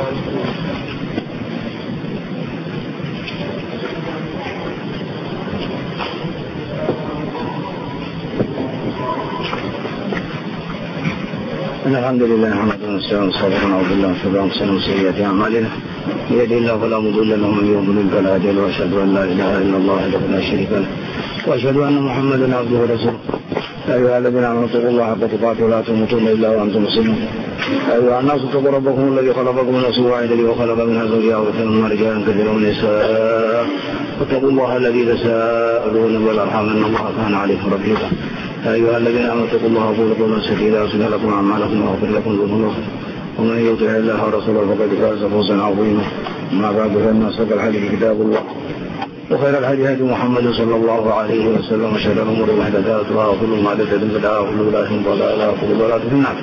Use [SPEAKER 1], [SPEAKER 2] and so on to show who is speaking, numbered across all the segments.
[SPEAKER 1] الحمد لله نحمده ونستعينه ونستغفره ونعوذ بالله من شرور انفسنا ومن سيئات اعمالنا من يهده الله فلا مضل له ومن يضلل فلا هادي له واشهد ان لا اله الا الله وحده لا شريك له واشهد ان محمدا عبده ورسوله. ايها الذين امنوا اتقوا الله حق تقاته ولا تموتن الا وانتم مسلمون. ايها الناس اتقوا ربكم الذي خلقكم من نفس واحده وخلق منها زوجها وبث منهما رجالا كثيرا ونساء واتقوا الله الذي تساءلون والارحام ان الله كان عليكم رقيبا. أيها الذين آمنوا اتقوا الله وقولوا قولا سديدا يصلح لكم أعمالكم ويغفر لكم ذنوبكم ومن يطع الله ورسوله فقد فاز فوزا عظيما. أما بعد فإن أصدق الحديث كتاب الله وخير الهدي هدي محمد صلى الله عليه وسلم وشر الأمور محدثاتها وكل محدثة بدعة وكل بدعة ضلالة وكل ضلالة في النار.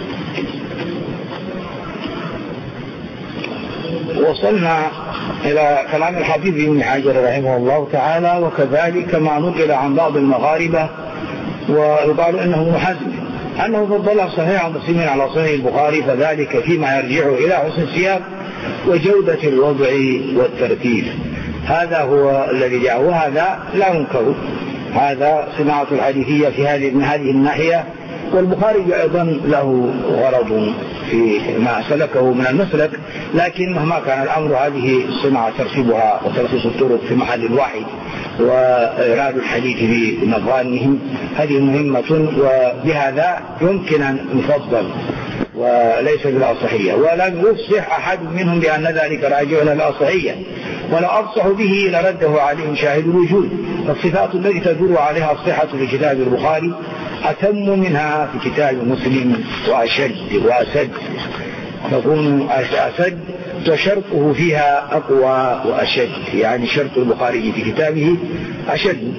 [SPEAKER 1] وصلنا إلى كلام الحبيب ابن حجر رحمه الله تعالى، وكذلك ما نقل عن بعض المغاربة ويقال انه محزن انه فضل صحيح مسلم على صحيح البخاري، فذلك فيما يرجع الى حسن السياق وجودة الوضع والترتيب. هذا هو الذي جاء، وهذا لا ينكر، هذا صناعة الحديثية في من هذه الناحية. والبخاري أيضا له غرض في ما سلكه من المسلك، لكن مهما كان الأمر هذه الصناعة ترتيبها وتلخيص الطرق في محل واحد وإيراد الحديث بمظانهم هذه مهمة، وبهذا يمكن أن نفضل وليس بالأصحية. ولم يفصح أحد منهم بأن ذلك راجع إلى الأصحية، ولو أفصح به لرده عليهم شاهد الوجود. فالصفات التي تدور عليها الصحة في كتاب البخاري أتم منها في كتاب مسلم وأسد تكون أسد، وشرطه فيها أقوى وأشد، يعني شرط البخاري في كتابه أشد.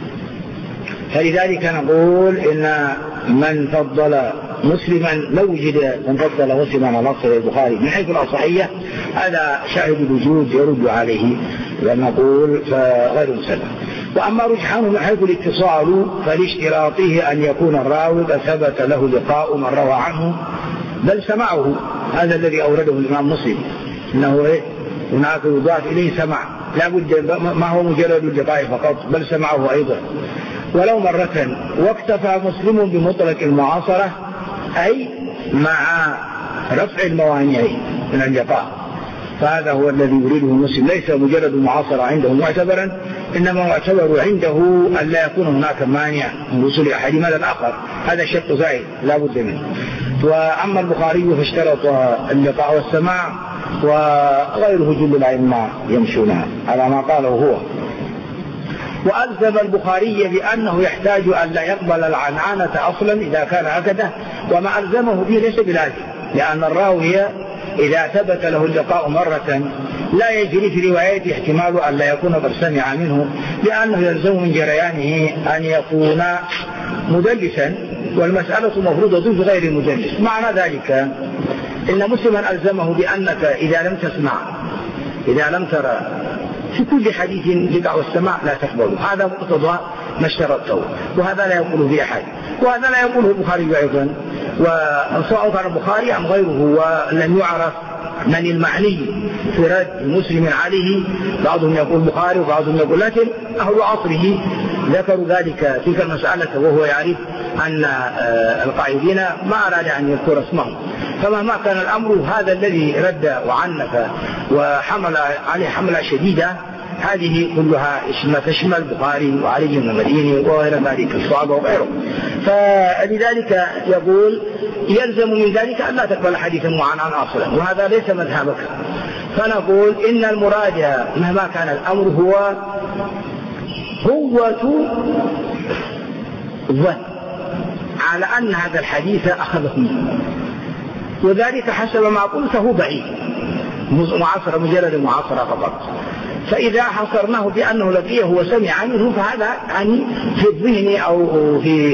[SPEAKER 1] فلذلك نقول إن من فضل مسلما، لو وجد من فضل مسلما على صحيح البخاري من حيث الأصحية هذا شاهد الوجود يرد عليه، ونقول فغير مسلم. وأما رجحانه من حيث الاتصال فلاشتراطه أن يكون الراوي ثبت له لقاء من روى عنه بل سمعه. هذا الذي أورده الإمام مسلم، إنه هناك يضاف إليه سمع، لا بد ما هو مجرد اللقاء فقط بل سمعه أيضا ولو مرة. واكتفى مسلم بمطلق المعاصرة، أي مع رفع الموانع من اللقاء، فهذا هو الذي يريده مسلم، ليس مجرد المعاصرة عنده معتبرا، إنما معتبر عنده أن لا يكون هناك مانع من وصول أحدهما إلى الآخر، هذا شرط زائد لا بد منه. وأما البخاري فاشترط اللقاء والسماع، وغيره جل الأئمة يمشونها على ما قاله هو. وألزم البخاري بأنه يحتاج أن لا يقبل العنعنة أصلا إذا كان هكذا، وما ألزمه به ليس بلازم، لأن الراوي إذا ثبت له اللقاء مرة لا يجري في روايته احتمال أن لا يكون قد سمع منه، لأنه يلزم من جريانه أن يكون مدلسا، والمسألة مفروضة بغير مدلس. معنى ذلك إن مسلما ألزمه بأنك إذا لم تسمع، إذا لم ترى في كل حديث بدعة والسماع لا تقبله، هذا مقتضى ما اشترطته، وهذا لا يقوله في أحد، وهذا لا يقوله البخاري أيضا، وسواء كان البخاري أم غيره. ولم يعرف من المعني في رد مسلم عليه، بعضهم يقول البخاري وبعضهم يقول، لكن أهل عصره ذكروا ذلك تلك المسألة، وهو يعرف أن القائدين ما أراد أن يذكر اسمه. فمهما كان الأمر هذا الذي رد وعنف وحمل عليه حملة شديدة، هذه كلها تشمل البخاري وعلي بن المديني وغير ذلك الصحابة وغيره. فلذلك يقول يلزم من ذلك أن لا تقبل حديثا معنعن أصلا، وهذا ليس مذهبك. فنقول إن المراد مهما كان الأمر هو قوة الظن على أن هذا الحديث أخذه منه، وذلك حسب ما قلته بعيد معاصرة، مجرد المعاصرة فقط. فإذا حصرناه بأنه لقيه وسمع منه فهذا يعني في الذهن أو في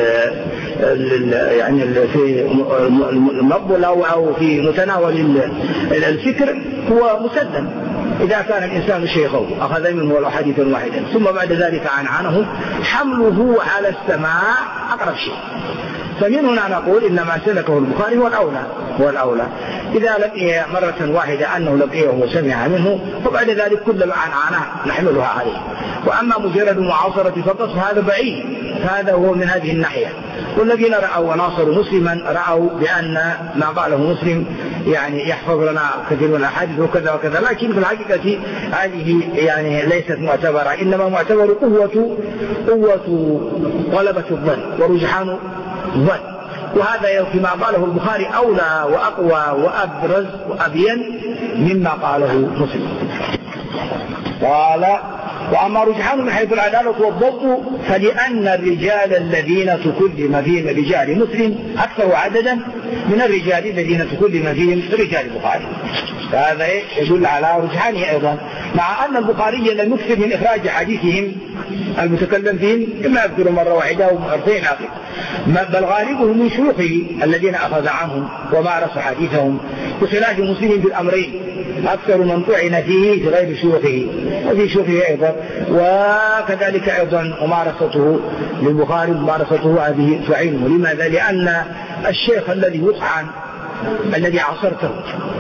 [SPEAKER 1] يعني في المقبل أو في متناول الفكر هو مسلم. إذا كان الإنسان شيخه أخذ منه ولو حديثا واحدا ثم بعد ذلك عنعنه، حمله على السماع أقرب شيء، فمن هنا نقول إن ما سلكه البخاري هو الأولى إذا لقي مرة واحدة أنه لقيه وسمع منه، فبعد ذلك كل ما عنعناه نحملها عليه. وأما مجرد معاصرة فقط فهذا بعيد، هذا هو من هذه الناحية. والذين رأوا وناصروا مسلما رأوا بأن ما قاله مسلم يعني يحفظ لنا كثير من الأحاديث وكذا وكذا، لكن في الحقيقة هذه يعني ليست معتبرة، إنما معتبر قوة غلبة الظن ورجحان الظن، وهذا كما قاله البخاري أولى وأقوى وأبرز وأبين مما قاله مسلم. قال: وأما رجحان من حيث العدالة والضبط فلأن الرجال الذين تكلم فيهم رجال مسلم أكثر عددا من الرجال الذين تكلم فيهم رجال البخاري، فهذا يدل على رجحانه أيضا، مع أن البخاري لم يكثر من إخراج حديثهم المتكلم فيهم إما يذكر مرة واحدة ومرتين آخر، بل غالبهم من شيوخه الذين أخذ عنهم ومارس حديثهم، بخلاف مسلم بالأمرين، أكثر من طعن فيه في غير شيوخه وفي شيوخه أيضا. وكذلك أيضا ممارسته للبخاري ممارسته هذه تعينه. لماذا؟ لأن الشيخ الذي يطعن الذي عاصرته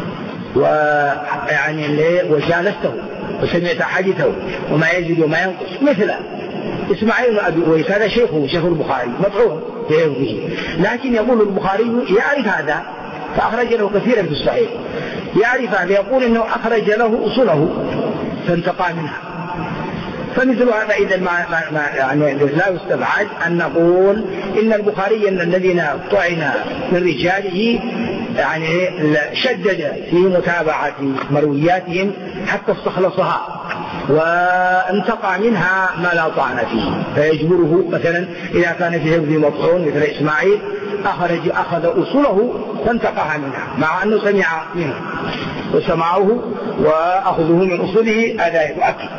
[SPEAKER 1] وجالسته وسمعت حديثه وما يزيد وما ينقص، مثل إسماعيل بن أبي أويس، هذا شيخ البخاري مطعون به، لكن يقول البخاري يعرف هذا فأخرج له كثيرا في الصحيح، يعرف هذا، يقول إنه أخرج له أصوله فانتقى منها. فمثل هذا إذا يعني لا يستبعد أن نقول إن البخاري الذين طعن من رجاله يعني شدد في متابعة مروياتهم حتى استخلصها وانتقى منها ما لا طعن فيه، فيجبره مثلا إذا كان في حفظ مطعون مثل إسماعيل أخذ أصوله فانتقاها منها، مع أنه سمع منه وسمعه وأخذه من أصوله هذا يؤكد.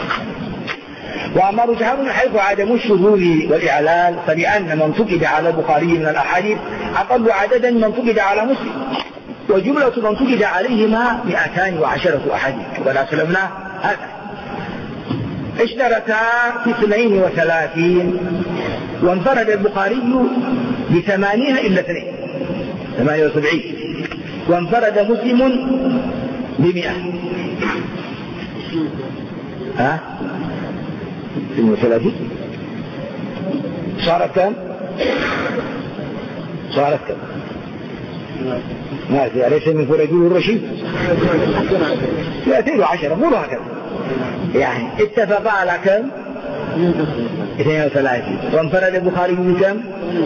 [SPEAKER 1] وأما رجحان من حيث عدم الشذوذ والإعلال فلأن من فقد على البخاري من الأحاديث أقل عددا من فقد على مسلم، وجملة من فقد عليهما 210 أحاديث، ولا سلمنا هذا اشترتا في 32 وانفرد البخاري ب80 إلا 78 وانفرد مسلم ب100. 32 صارت كم؟ ما في أليس من فرجول الرشيد 210 قولوا هكذا، يعني اتفق على كم؟ 32 وانفرد البخاري بكم؟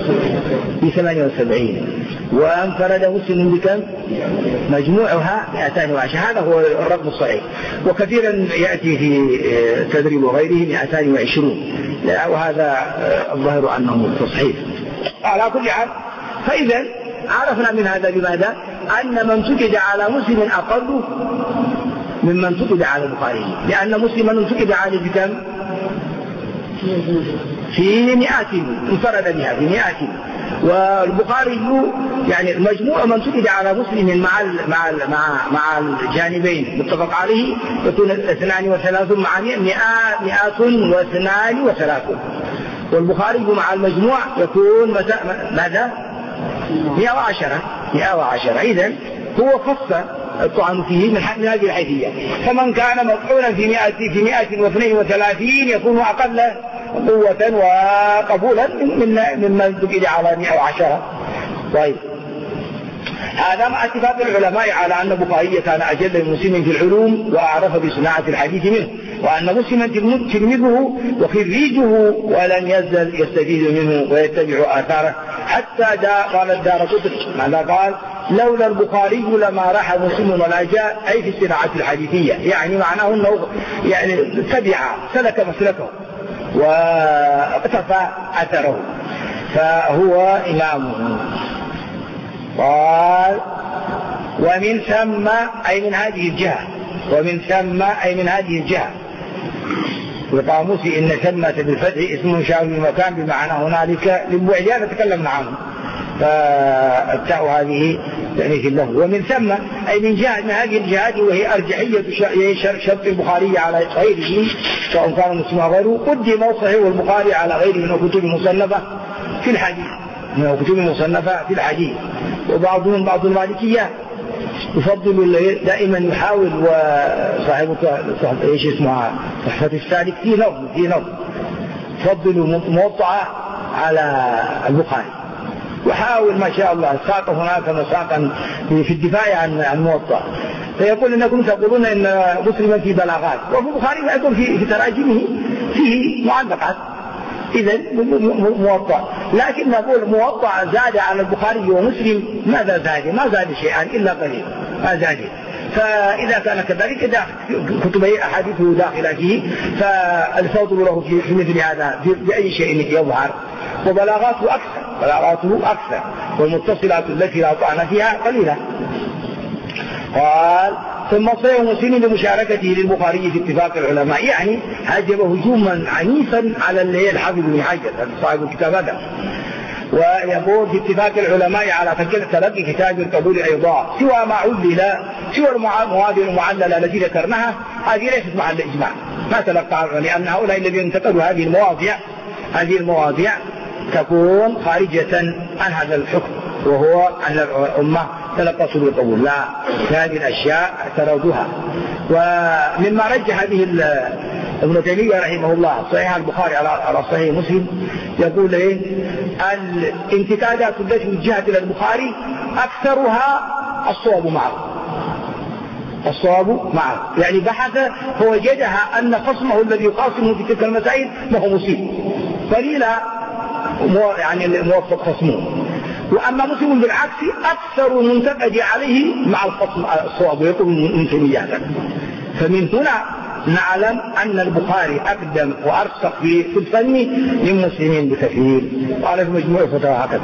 [SPEAKER 1] ب78 وانفرد مسلم بكم؟ مجموعها 210. هذا هو الرقم الصحيح، وكثيرا يأتي في تدريب وغيره 220، وهذا الظاهر أنه تصحيح. على كل حال فإذا عرفنا من هذا بماذا؟ أن من فقد على مسلم أقل ممن فقد على البخاري، لأن مسلما فقد عليه بكم؟ في 100 انفرد بها في 100، والبخاري يعني المجموع من فقد على مسلم مع الجانبين متفق عليه يكون 32 مع 132، والبخاري مع المجموع يكون ماذا؟ 110. إذن هو خص الطعن فيه من هذه الحيثية، فمن كان مطعونا في 132 يكون أقل قوة وقبولا ممن فقد على 110. طيب، هذا مع اتفاق العلماء على أن البخاري كان أجل من مسلم في العلوم وأعرف بصناعة الحديث منه، وأن مسلما تلميذه وخريجه ولم يزل يستفيد منه ويتبع آثاره، حتى قال الدارقطني ماذا قال؟ لولا البخاري لما راح مسلم ولا جاء، أي في الصناعة الحديثية، يعني معناه أنه يعني سلك مسلكه واقتفى أثره، فهو إمامه. قال: ومن ثم أي من هذه الجهة، والقاموس إن ثمة بالفتح اسم شاء المكان بمعنى هنالك للبعد تكلمنا عنه، فالتاء هذه يعني في اللفظ. ومن ثم أي من جهة من هذه الجهات، وهي أرجحية شرط البخاري على غيره سواء كان مسلم أو غيره، قدم صحيح البخاري على غيره من الكتب المصنفة في الحديث، من كتب المصنفة في الحديث، وبعضهم بعض المالكية يفضل دائما يحاول، وصاحب ايش اسمها تحفة السالك في نظم يفضل موطأ على البخاري، وحاول ما شاء الله ساق هناك مساقا في الدفاع عن الموطأ، فيقول انكم تقولون ان مسلما في بلاغات، وفي البخاري ما يقول في تراجمه فيه معلقات، اذا موطأ، لكن نقول موطأ زاد على البخاري ومسلم، ماذا زاد؟ ما زاد شيئا الا قليل، ما زاد. فإذا كان كذلك إذا كتب أحاديثه داخلة فيه فالفضل له في مثل هذا بأي شيء يظهر، وبلاغاته أكثر والمتصلات التي لا طعن فيها قليلة. قال ثم صحيح مسلم لمشاركته للبخاري في اتفاق العلماء، يعني هجم هجوما عنيفا على الحافظ بن حجر صاحب الكتاب هذا، ويقول في اتفاق العلماء على تلقي كتاب القبول أيضا سوى ما علل، سوى المواد المعللة التي ذكرناها، هذه ليست مع الإجماع، ما تلقى، لأن هؤلاء الذين انتقدوا هذه المواضيع تكون خارجة عن هذا الحكم، وهو أن الأمة تلقصوا بالقبول، لا، هذه الأشياء اعترضوها. ومما رجح به ابن تيمية رحمه الله صحيح البخاري على صحيح مسلم، يقول الانتقادات التي وجهت إلى البخاري أكثرها الصواب معه، يعني بحث فوجدها أن خصمه الذي يخاصمه في تلك المسائل ما هو مصيب، قليلا يعني موفق خصمه. وأما مسلم بالعكس أكثر منتقد عليه مع الخصم الصواب، ويقول من تيمية. فمن هنا نعلم أن البخاري أقدم وأرسخ في الفن من مسلم بكثير. قال في مجموع فتاوى هكذا.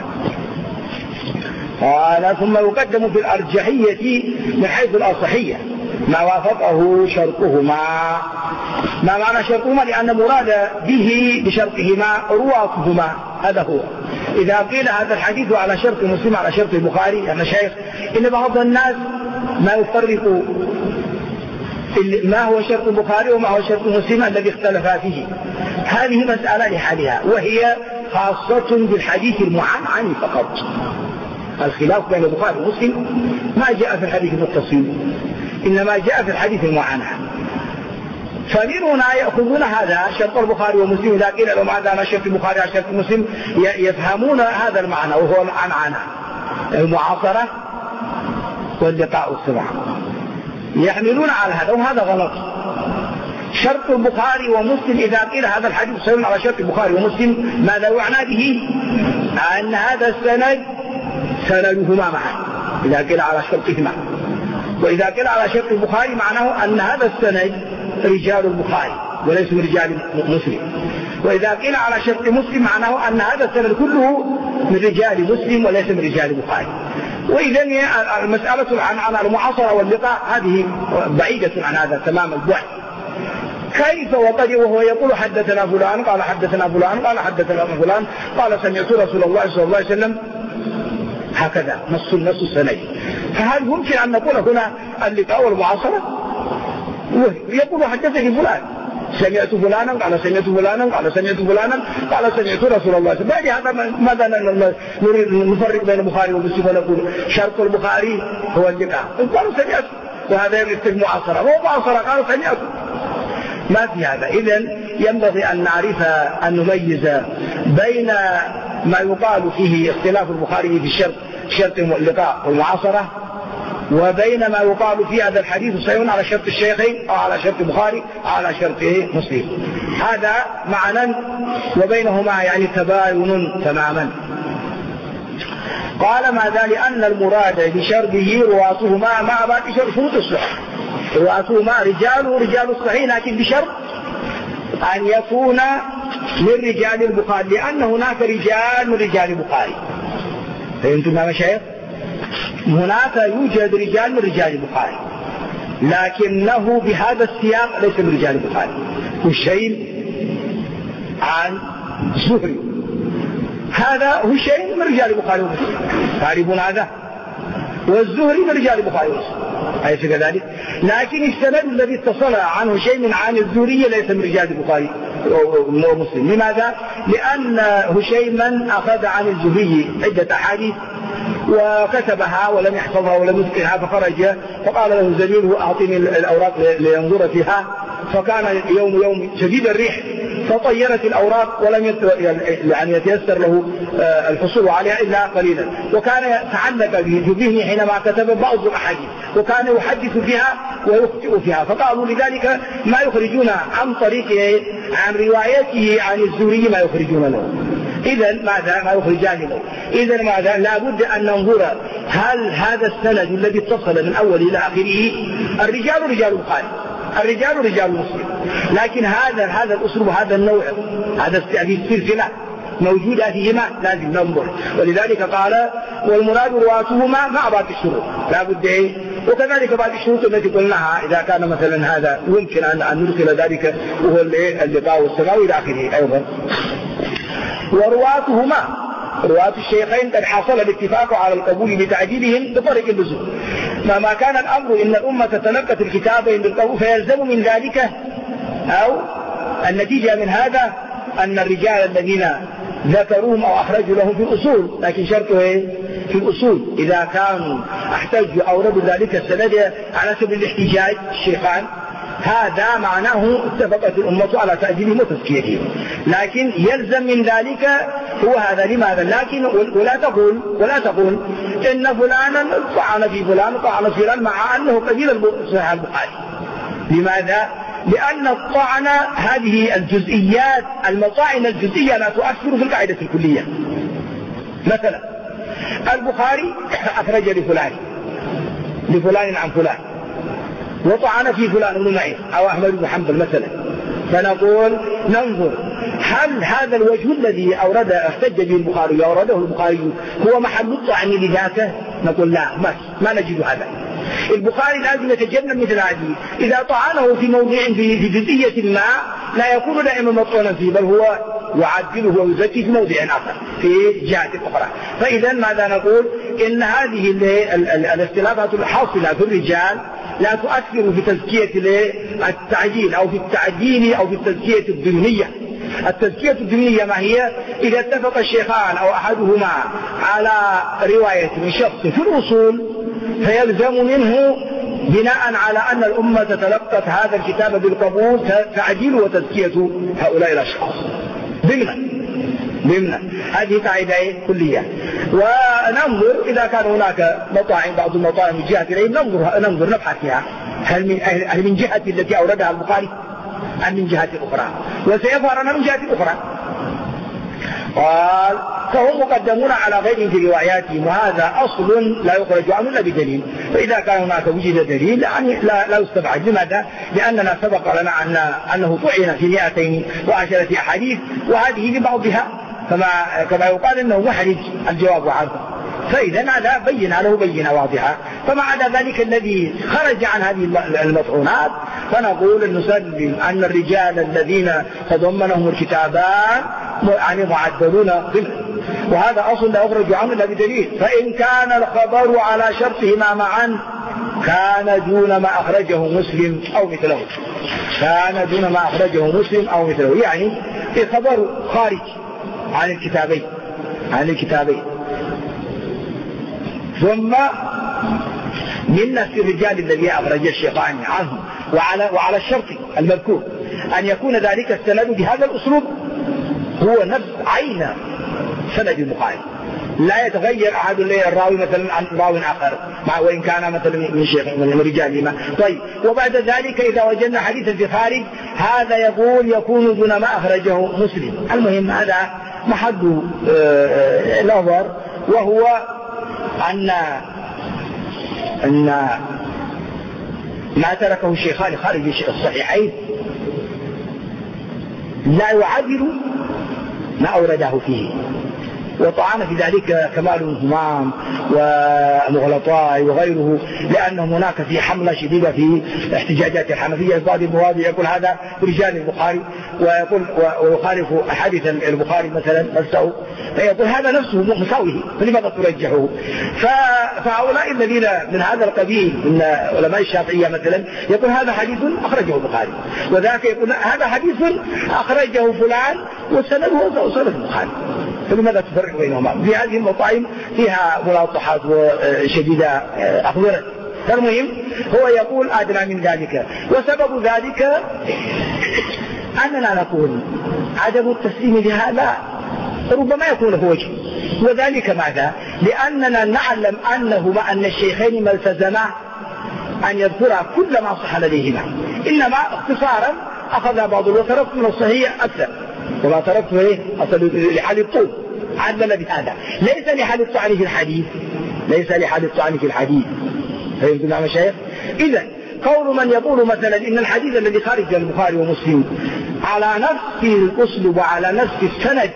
[SPEAKER 1] قال ثم يقدم في الأرجحية من حيث الأصحية ما وافقه شرطهما. ما معنى شرطهما؟ لأن مراد به بشرطهما رواتهما، هذا هو. إذا قيل هذا الحديث على شرط مسلم على شرط البخاري، أنا شيخ إن بعض الناس ما يفرق ما هو شرط البخاري وما هو شرط مسلم الذي اختلفا فيه. هذه مسألة لحالها، وهي خاصة بالحديث المعنعن فقط. الخلاف بين البخاري ومسلم ما جاء في الحديث المتصل، إنما جاء في الحديث المعنعن. فمن هنا يأخذون هذا شرط البخاري ومسلم، إذا قيل لهم هذا على شرط البخاري على شرط مسلم يفهمون هذا المعنى، وهو العنعنة، المعاصرة واللقاء والسماع، يحملون على هذا، وهذا غلط. شرط البخاري ومسلم إذا قيل هذا الحديث صحيح على شرط البخاري ومسلم، ماذا يعنى به؟ أن هذا السند سندهما معا إذا قيل على شرطهما، وإذا قيل على شرط البخاري معناه أن هذا السند رجال البخاري وليس من رجال مسلم، وإذا قيل على شرط مسلم معناه أن هذا السند كله من رجال مسلم وليس من رجال البخاري. وإذا المسألة عن المعاصرة واللقاء هذه بعيدة عن هذا تمام البعد. كيف وهو يقول حدثنا فلان قال حدثنا فلان قال حدثنا فلان قال سمعت رسول الله صلى الله عليه وسلم، هكذا نص السند. فهل ممكن أن نقول هنا اللقاء والمعاصرة؟ يقول حدثني فلان سمعت فلانا قال سمعت فلانا قال سمعت فلانا قال سمعت رسول الله. بعد هذا ماذا نريد نفرق بين البخاري ومسلم ونقول شرط البخاري هو اللقاء قالوا سمعت، وهذا يرتب معاصرة وهو معاصرة قالوا سمعت، ما في هذا. إذن ينبغي أن نعرف أن نميز بين ما يقال فيه اختلاف البخاري في شرط اللقاء والمعاصرة، وبين ما يقال في هذا الحديث صحيح على شرط الشيخين أو على شرط البخاري أو على شرط مسلم، هذا معنى وبينهما يعني تباين تماما. قال ما ذا لأن المراد بشرطه رواتهما مع باقي شروط الصحيح، رواتهما رجال الصحيح، لكن بشرط أن يكون من رجال البخاري، لأن هناك رجال من رجال البخاري. فهمتم يا مشايخ؟ هناك يوجد رجال من رجال البخاري، لكنه بهذا السياق ليس من رجال البخاري. هشيم عن زهري، هذا هشيم من رجال البخاري ومسلم، تعرفون هذا، والزهري من رجال البخاري ومسلم، أليس كذلك؟ لكن السند الذي اتصل عن هشيم عن الزهري ليس من رجال البخاري ومسلم. لماذا؟ لأن هشيما أخذ عن الزهري عدة أحاديث وكتبها ولم يحفظها ولم يتقنها، فخرج فقال له زميله أعطني الأوراق لينظر فيها، فكان يوم شديد الريح فطيرت الأوراق ولم يتيسر له الحصول عليها إلا قليلا، وكان تعلق بذهنه حينما كتب بعض الأحاديث وكان يحدث فيها ويخطئ فيها، فقالوا لذلك ما يخرجون عن طريقه عن روايته عن الزهري ما يخرجون له. إذا ماذا؟ ما يخرجان له. إذا ماذا؟ لابد أن ننظر هل هذا السند الذي اتصل من أول إلى آخره الرجال رجال البخاري، الرجال رجال مسلم، لكن هذا الأسلوب هذا النوع هذا السلسلة موجودة فيهما لازم ننظر. ولذلك قال والمراد رواتهما مع بعض الشروط لابد إيه؟ وكذلك بعض الشروط التي قلناها إذا كان مثلا هذا يمكن أن ندخل ذلك وهو اللقاء والسماء إلى آخره أيضا. ورواتهما رواة الشيخين قد حصل الاتفاق على القبول بتعديلهم بطريق اللزوم، فما كان الأمر إن الأمة تتلقت الكتابين بالقبول فيلزم من ذلك أو النتيجة من هذا أن الرجال الذين ذكروهم أو أخرجوا لهم في الأصول، لكن شرطه في الأصول إذا كانوا احتجوا أو ردوا ذلك السند على سبيل الاحتجاج الشيخان، هذا معناه اتفقت الأمة على تأديبهم وتزكيتهم، لكن يلزم من ذلك هو هذا. لماذا؟ لكن ولا تقول إن فلانا طعن في فلان طعن في فلان مع أنه قبيل صحيح البخاري. لماذا؟ لأن الطعن هذه الجزئيات المطاعن الجزئية لا تؤثر في القاعدة الكلية. مثلا البخاري أخرج لفلان عن فلان وطعن في فلان بن معين أو أحمد بن حنبل مثلا، فنقول ننظر هل هذا الوجه الذي احتج به البخاري أورده البخاري هو محل الطعن لذاته؟ نقول لا، ما نجد هذا. البخاري لازم يتجنب مثل هذه، إذا طعنه في موضع في جزئية ما لا يكون دائما مطعونا فيه، بل هو يعدله ويزكي في موضع آخر في جهة أخرى. فإذا ماذا نقول؟ إن هذه الاختلافات الحاصلة في الرجال لا تؤثر في تزكية التعجيل أو في التعديل أو في التزكية الضمنية. التزكية الضمنية ما هي؟ إذا اتفق الشيخان أو أحدهما على رواية من شخص في الأصول فيلزم منه بناء على أن الأمة تلقت هذا الكتاب بالقبول تعديل وتزكية هؤلاء الأشخاص ضمن هذه قاعدة كلية. وننظر إذا كان هناك مطاعم بعض المطاعم من جهة إليه ننظر نبحث فيها هل من جهة التي أوردها البخاري أم من جهة أخرى، وسيظهر أنها من جهة أخرى. قال فهم مقدمون على غيرهم في رواياتهم، وهذا أصل لا يخرج عنه إلا بدليل، فإذا كان هناك وجد دليل يعني لا يستبعد. لماذا؟ لأننا سبق لنا أنه طعن في 210 أحاديث وهذه ببعضها كما يقال أنه محرج الجواب عنه، فإذا هذا بينا له بينة واضحة. فما عدا ذلك الذي خرج عن هذه المطعونات فنقول نسلم أن الرجال الذين تضمنهم الكتابان يعني معدلون ضمن، وهذا أصل لا يخرج عنه إلا بدليل. فإن كان الخبر على شرطهما معا كان دون ما أخرجه مسلم أو مثله، يعني الخبر خارج عن الكتابين. ثم من نفس الرجال الذي أخرج الشيخان عنه وعلى الشرط المذكور أن يكون ذلك السند بهذا الأسلوب هو نفس عين سند البخاري، لا يتغير أحد الراوي مثلا عن راوي آخر وإن كان مثلا من شيخ من رجالهما. طيب، وبعد ذلك إذا وجدنا حديثا في خارج هذا يكون دون ما أخرجه مسلم. المهم هذا محل نظر، وهو أن ما تركه الشيخان خارج الصحيحين لا يعادل ما أورده فيه، وطعن في ذلك كمال الهمام ومغلطاي وغيره، لأن هناك في حملة شديدة في احتجاجات الحنفية. بعض المواضع يقول هذا رجال البخاري ويقول ويخالف حديث البخاري مثلا نفسه، فيقول هذا نفسه مساويه، فلماذا ترجحه؟ فهؤلاء الذين من هذا القبيل من علماء الشافعية مثلا يقول هذا حديث أخرجه البخاري، وذاك يقول هذا حديث أخرجه فلان وسنده سند البخاري، فلماذا تفرق بينهما؟ في هذه المطاعم فيها ملاطحات شديدة أخبرت. فالمهم هو يقول أدنى من ذلك، وسبب ذلك أننا نقول عدم التسليم لهذا ربما يكون له وجه، وذلك ماذا؟ لأننا نعلم أن الشيخين ما التزما أن يذكر كل ما صح لديهما، إنما اختصارا أخذ بعض وتركت من الصحيح أكثر، وما تركته أصل لحال الطول عدل بهذا، ليس لحال الطعن في الحديث، ليس لحال الطعن في الحديث. فهمتم يا مشايخ؟ إذا قول من يقول مثلا إن الحديث الذي خارج البخاري ومسلم على نفس الأسلوب وعلى نفس السند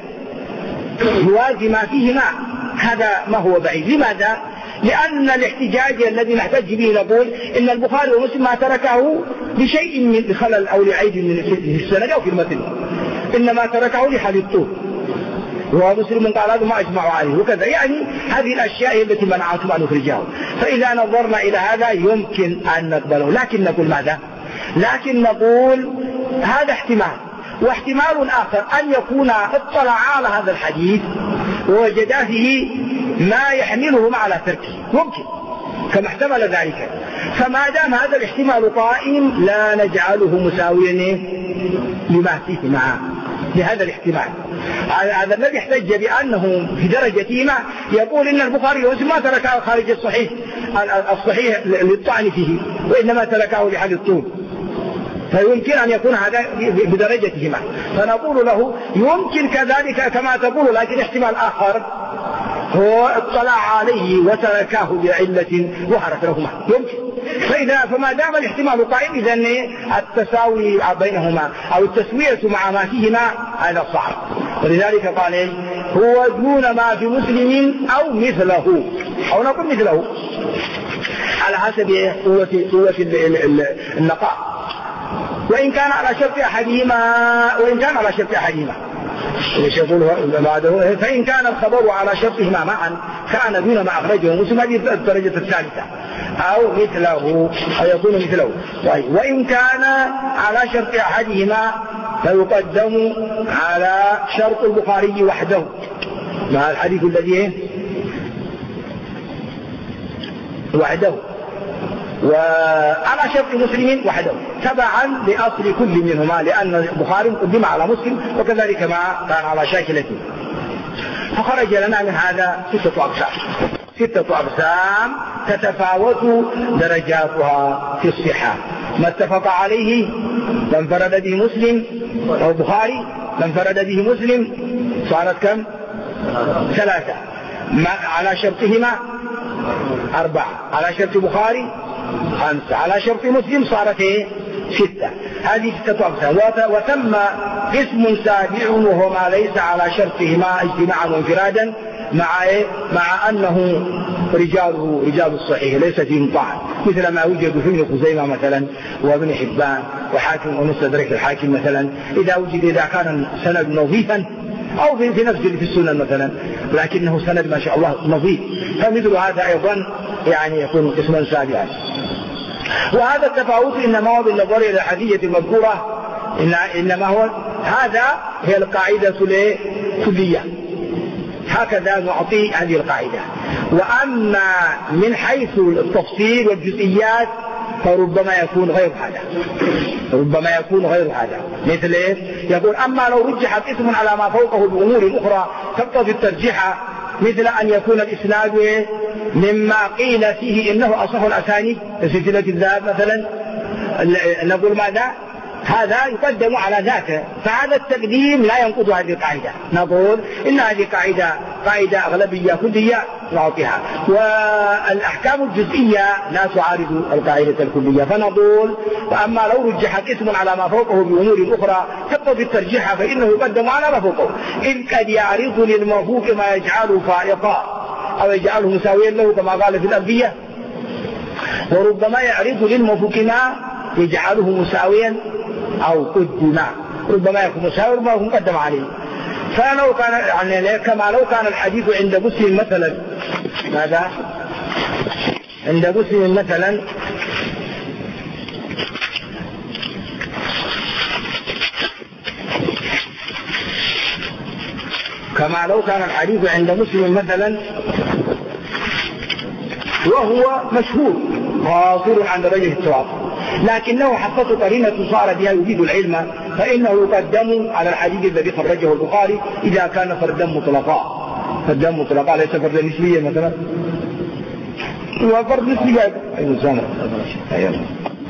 [SPEAKER 1] يوازي ما فيهما، هذا ما هو بعيد. لماذا؟ لأن الاحتجاج الذي نحتج به نقول إن البخاري ومسلم ما تركه لشيء من خلل أو لعيب في السند أو في المتن، إنما تركه لحال الطول، ومسلم قال هذا ما أجمع عليه وكذا، يعني هذه الأشياء هي التي منعتم أن نخرجها. فإذا نظرنا إلى هذا يمكن أن نقبله، لكن نقول ماذا؟ لكن نقول هذا احتمال، واحتمال آخر أن يكون اطلع على هذا الحديث ووجد فيه ما يحملهم على تركه، ممكن كما احتمل ذلك. فما دام هذا الاحتمال قائم لا نجعله مساويا لما فيه معه لهذا الاحتمال. هذا الذي احتج بأنه في درجتهما يقول إن البخاري ومسلم ما تركه خارج الصحيح للطعن فيه، وإنما تركه لحال الطول، فيمكن أن يكون هذا بدرجتهما، فنقول له يمكن كذلك كما تقول، لكن احتمال آخر هو اطلع عليه وتركه بعلة ظهرت لهما، يمكن. فما دام الاحتمال قائم إذا التساوي بينهما أو التسوية مع ما فيهما هذا صعب. ولذلك قال هو دون ما في مسلم أو مثله، أو نقول مثله على حسب قوة النقاء، وإن كان على شرط أحدهما يقول بعده فإن كان الخبر على شرطهما معا كان دون ما أخرجه مسلم، هذه الدرجة الثالثة، أو مثله أو يكون مثله. طيب وإن كان على شرط أحدهما فيقدم على شرط البخاري وحده مع الحديث الذي وحده، وعلى شرط مسلم وحده تبعا لأصل كل منهما، لأن البخاري قدم على مسلم وكذلك ما كان على شاكلته. فخرج لنا من هذا 6 أقسام تتفاوت درجاتها في الصحة. ما اتفق عليه من فرد به مسلم أو البخاري، من فرد به مسلم صارت كم؟ 3. على شرطهما 4، على شرط البخاري 5، على شرط مسلم صارت 6. هذه 6 أقسام. وثم قسم سابع وهو ما ليس على شرطهما اجتماعا وانفرادا مع أنه رجال الصحيح ليس فيهم طعن، مثل ما وجد في ابن خزيمة مثلا وابن حبان وحاكم ومستدرك الحاكم مثلا، إذا كان سند نظيفا، أو في نفس في السنن مثلا لكنه سند ما شاء الله نظيف، فمثل هذا أيضا يعني يكون قسما سابعا. وهذا التفاوت إنما هو بالنظر إلى الحديث المذكورة، إنما هو هذا هي القاعدة الكلية، هكذا نعطي هذه القاعدة. وأما من حيث التفصيل والجزئيات فربما يكون غير هذا، مثل يقول أما لو رجحت اسم على ما فوقه بأمور أخرى تقتضي الترجيح، مثل أن يكون الإسناد مما قيل فيه إنه أصح الأسانيد سلسلة الذهب مثلا، نقول ماذا؟ هذا يقدم على ذاته، فهذا التقديم لا ينقض هذه القاعدة. نقول إن هذه قاعدة قاعدة أغلبية كلية نعطيها، والأحكام الجزئية لا تعارض القاعدة الكلية، فنقول فأما لو رجح قسم على ما فوقه بأمور أخرى تقتضي الترجيح فإنه يقدم على ما فوقه، إن قد يعرض للمفوق ما يجعله فائقا أو يجعله مساويا له كما قال في الأنبياء، وربما يعرض للمفوق ما يجعله مساويا أو قدم، ربما يكون مساوي ربما يكون قدم عليه. فلو كان يعني كما لو كان الحديث عند مسلم مثلا، ماذا عند مسلم مثلا كما لو كان الحديث عند مسلم مثلا وهو مشهور قاصر عن درجة التواتر، لكنه حقته قرينة صار بها يفيد العلم، فإنه يقدم على الحديث الذي خرجه البخاري إذا كان فردا مطلقا. فردا مطلقا ليس فردا نسبيا مثلا، هو فرد نسبي. أيوة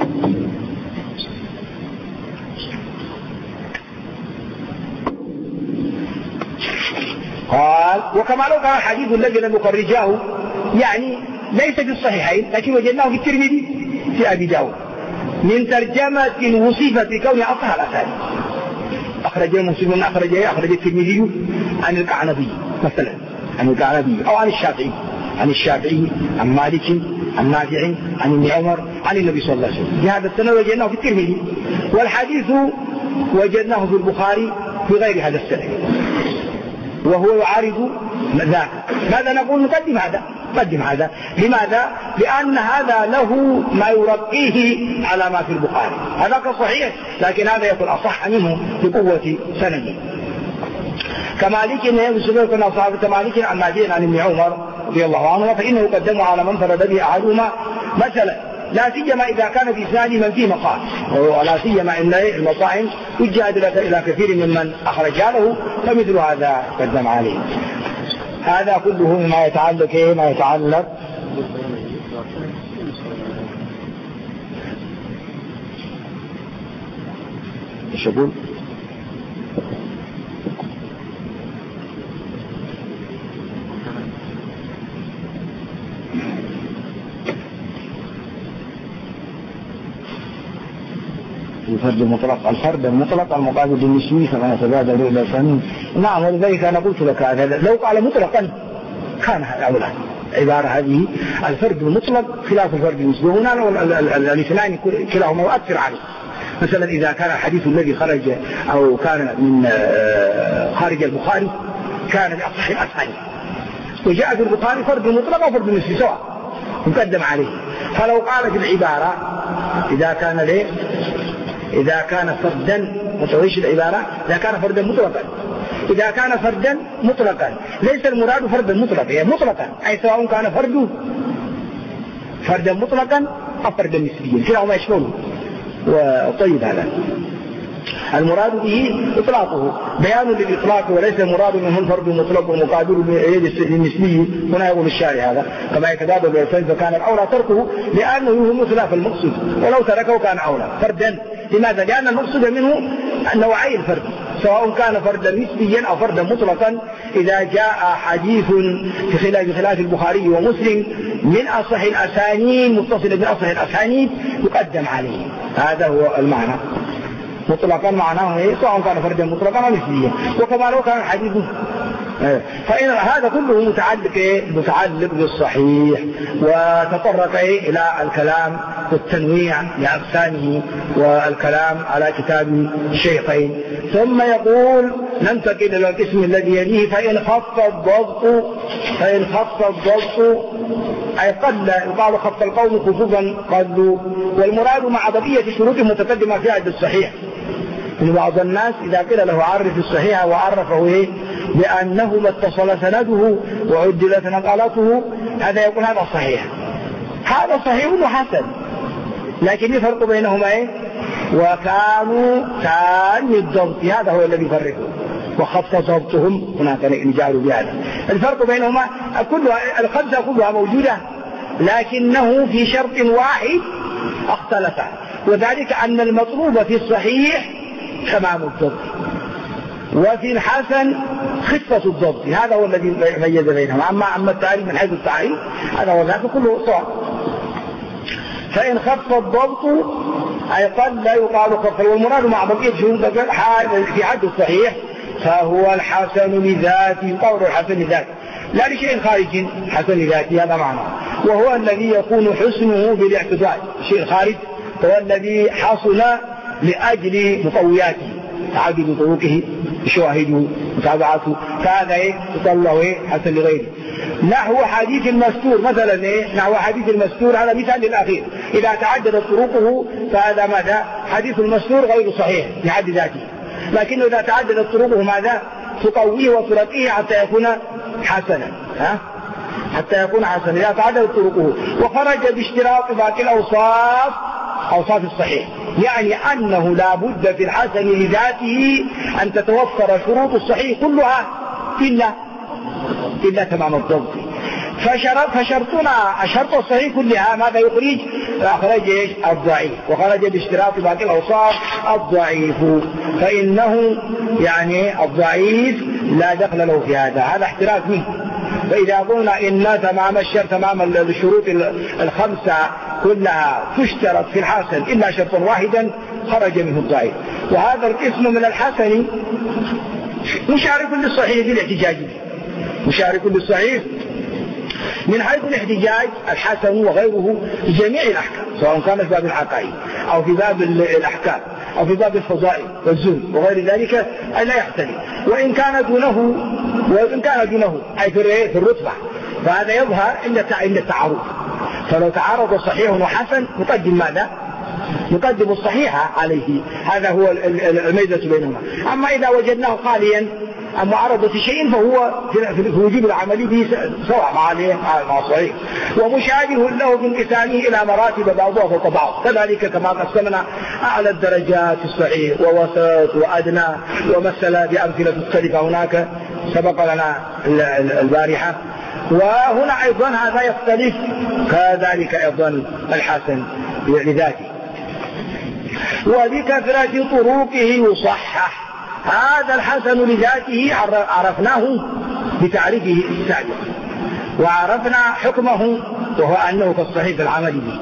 [SPEAKER 1] قال وكما لو كان الحديث الذي لم يخرجاه يعني ليس في الصحيحين لكن وجدناه في الترمذي في أبي داود من ترجمة وصفت بكونها أصح الأسانيد، أخرج مسلم أخرج الترمذي عن القعنبي مثلا، عن القعنبي أو عن الشافعي عن مالك عن نافع عن ابن عمر عن النبي صلى الله عليه وسلم، بهذا السند وجدناه في الترمذي، والحديث وجدناه في البخاري بغير هذا السند وهو يعارض ذاك. ماذا نقول؟ نقدم هذا. لماذا؟ لأن هذا له ما يرقيه على ما في البخاري، هذاك صحيح لكن هذا يكون أصح منه بقوة سنده. كمالك كنا صحابة مالك عن نافع عن ابن عمر رضي الله عنه، فإنه يقدم على من فرد به أحدهما مثلا، لا سيما إذا كان في إسناد من فيه مقال، ولا سيما إن المطاعم تجاد إلى كثير ممن أخرج له، فمثل هذا قدم عليه. هذا كله مما يتعلق ايش يقول؟ الفرد المطلق المقابل للنسبي كما يتبادل إلى الفنين. نعم، ولذلك أنا قلت لك هذا لو قال مطلقا كان أولى عبارة هذه. الفرد المطلق خلاف الفرد النسبي، هنا الاثنان كلاهما يؤثر عليه. مثلا إذا كان الحديث الذي خرج أو كان من خارج البخاري كان بأصح الأسانيد، وجاء في البخاري فرد مطلق أو فرد نسبي سواء يقدم عليه. فلو قال في العبارة إذا كان فردا متويش العبارة إذا كان فردا مطلقا، إذا كان فردا مطلقا ليس المراد فردا مطلقا، هي مطلقا أي سواء كان فردا مطلقا أو فردا نسبيا كلاهما يشمله. وطيب هذا المراد به إطلاقه بيان للإطلاق، وليس المراد منه الفرد المطلق ومقابل للنسبي. هنا يقول الشارع هذا كما يتبادل بالفرد فكان الأولى تركه لأنه يهم خلاف المقصود، ولو تركه كان أولى فردا. لماذا؟ لأن المقصود منه نوعي الفرد سواء كان فردا نسبيا أو فردا مطلقا. إذا جاء حديث بخلاف البخاري ومسلم من أصح الأسانيد متصل من أصح الأسانيد يقدم عليه. هذا هو المعنى. مطلقا معناه سواء كان فردا مطلقا أو نسبيا، وكما لو كان الحديث. فإن هذا كله متعلق بالصحيح، وتطرق إلى الكلام والتنويع لأقسامه والكلام على كتاب الشيخين. ثم يقول ننتقل إلى القسم الذي يليه. فإن خف الضبط أي قل، يقال خف القوم خفوفا قلوا، والمراد مع بقية شروط متقدمة في عد الصحيح. بعض الناس إذا قيل له عرف الصحيح وعرفه بأنه ما اتصل سنده وعدلت نقلته، هذا يقول هذا صحيح، هذا صحيح وحسن، لكن الفرق بينهما وكانوا ثاني الضبط، هذا هو الذي يفرقه. وخف ضبطهم هناك نجعل بهذا الفرق بينهما. الخمسة كلها موجودة لكنه في شرط واحد اختلف، وذلك أن المطلوب في الصحيح تمام الضبط، وفي الحسن خفة الضبط، هذا هو الذي ميز بينهم. أما التعريف من حيث التعريف هذا هو ذاك كله سواء. فإن خف الضبط أي قل لا يقال خف، والمراد مع بقية شروط في حد الصحيح فهو الحسن لذاته، قول الحسن لذاته لا لشيء خارج، حسن لذاته هذا معنى، وهو الذي يكون حسنه بالاعتدال. الشيء الخارج هو الذي حصل لأجل مقوياته، تعدد طرقه، شواهده، متابعته، فهذا يقال له حسن لغيره. نحو حديث المستور مثلا، نحو حديث المستور هذا مثال للأخير، إذا تعددت طرقه فهذا ماذا؟ حديث المستور غير صحيح لحد ذاته، لكنه إذا تعددت طرقه ماذا؟ تقويه وترقيه حتى يكون حسنا، حتى يكون حسنا إذا تعددت طرقه، وخرج باشتراط باقي الأوصاف، أوصاف الصحيح، يعني أنه لا بد في الحسن لذاته أن تتوفر شروط الصحيح كلها إلا تمام الضبط. فشرطنا الشرط الصحيح كلها ماذا يخرج؟ أخرج الضعيف، وخرج باشتراط باقي الأوصاف الضعيف، فإنه يعني الضعيف لا دخل له في هذا احتراز منه. فإذا قلنا إن تمام الشرط، تمام الشروط الخمسة كلها تشترط في الحسن إلا شرطا واحدا خرج منه الضعيف. وهذا القسم من الحسن مشارك للصحيح في الاحتجاج، مشارك للصحيح من حيث الاحتجاج الحسن وغيره في جميع الأحكام، سواء كان في باب العقائد أو في باب الأحكام أو في باب الفضائل والزهد وغير ذلك لا يختلف. وإن كان دونه أي في الرتبة فهذا يظهر عند التعارض. فلو تعارض صحيح وحسن نقدم ماذا؟ نقدم الصحيح عليه، هذا هو الميزة بينهما. أما إذا وجدناه خاليا عن معارضة شيء فهو في وجوب العمل به سواء مع الصحيح، ومشابه له في انقسامه إلى مراتب بعضها فوق بعض، كذلك كما قسمنا أعلى الدرجات الصحيح ووسط وأدنى، ومثل بأمثلة مختلفة هناك سبق لنا البارحة. وهنا أيضا هذا يختلف، كذلك أيضا الحسن لذاته، وبكثرة طرقه يصحح. هذا الحسن لذاته عرفناه بتعريفه السابق، وعرفنا حكمه وهو أنه كالصحيح في العمل به.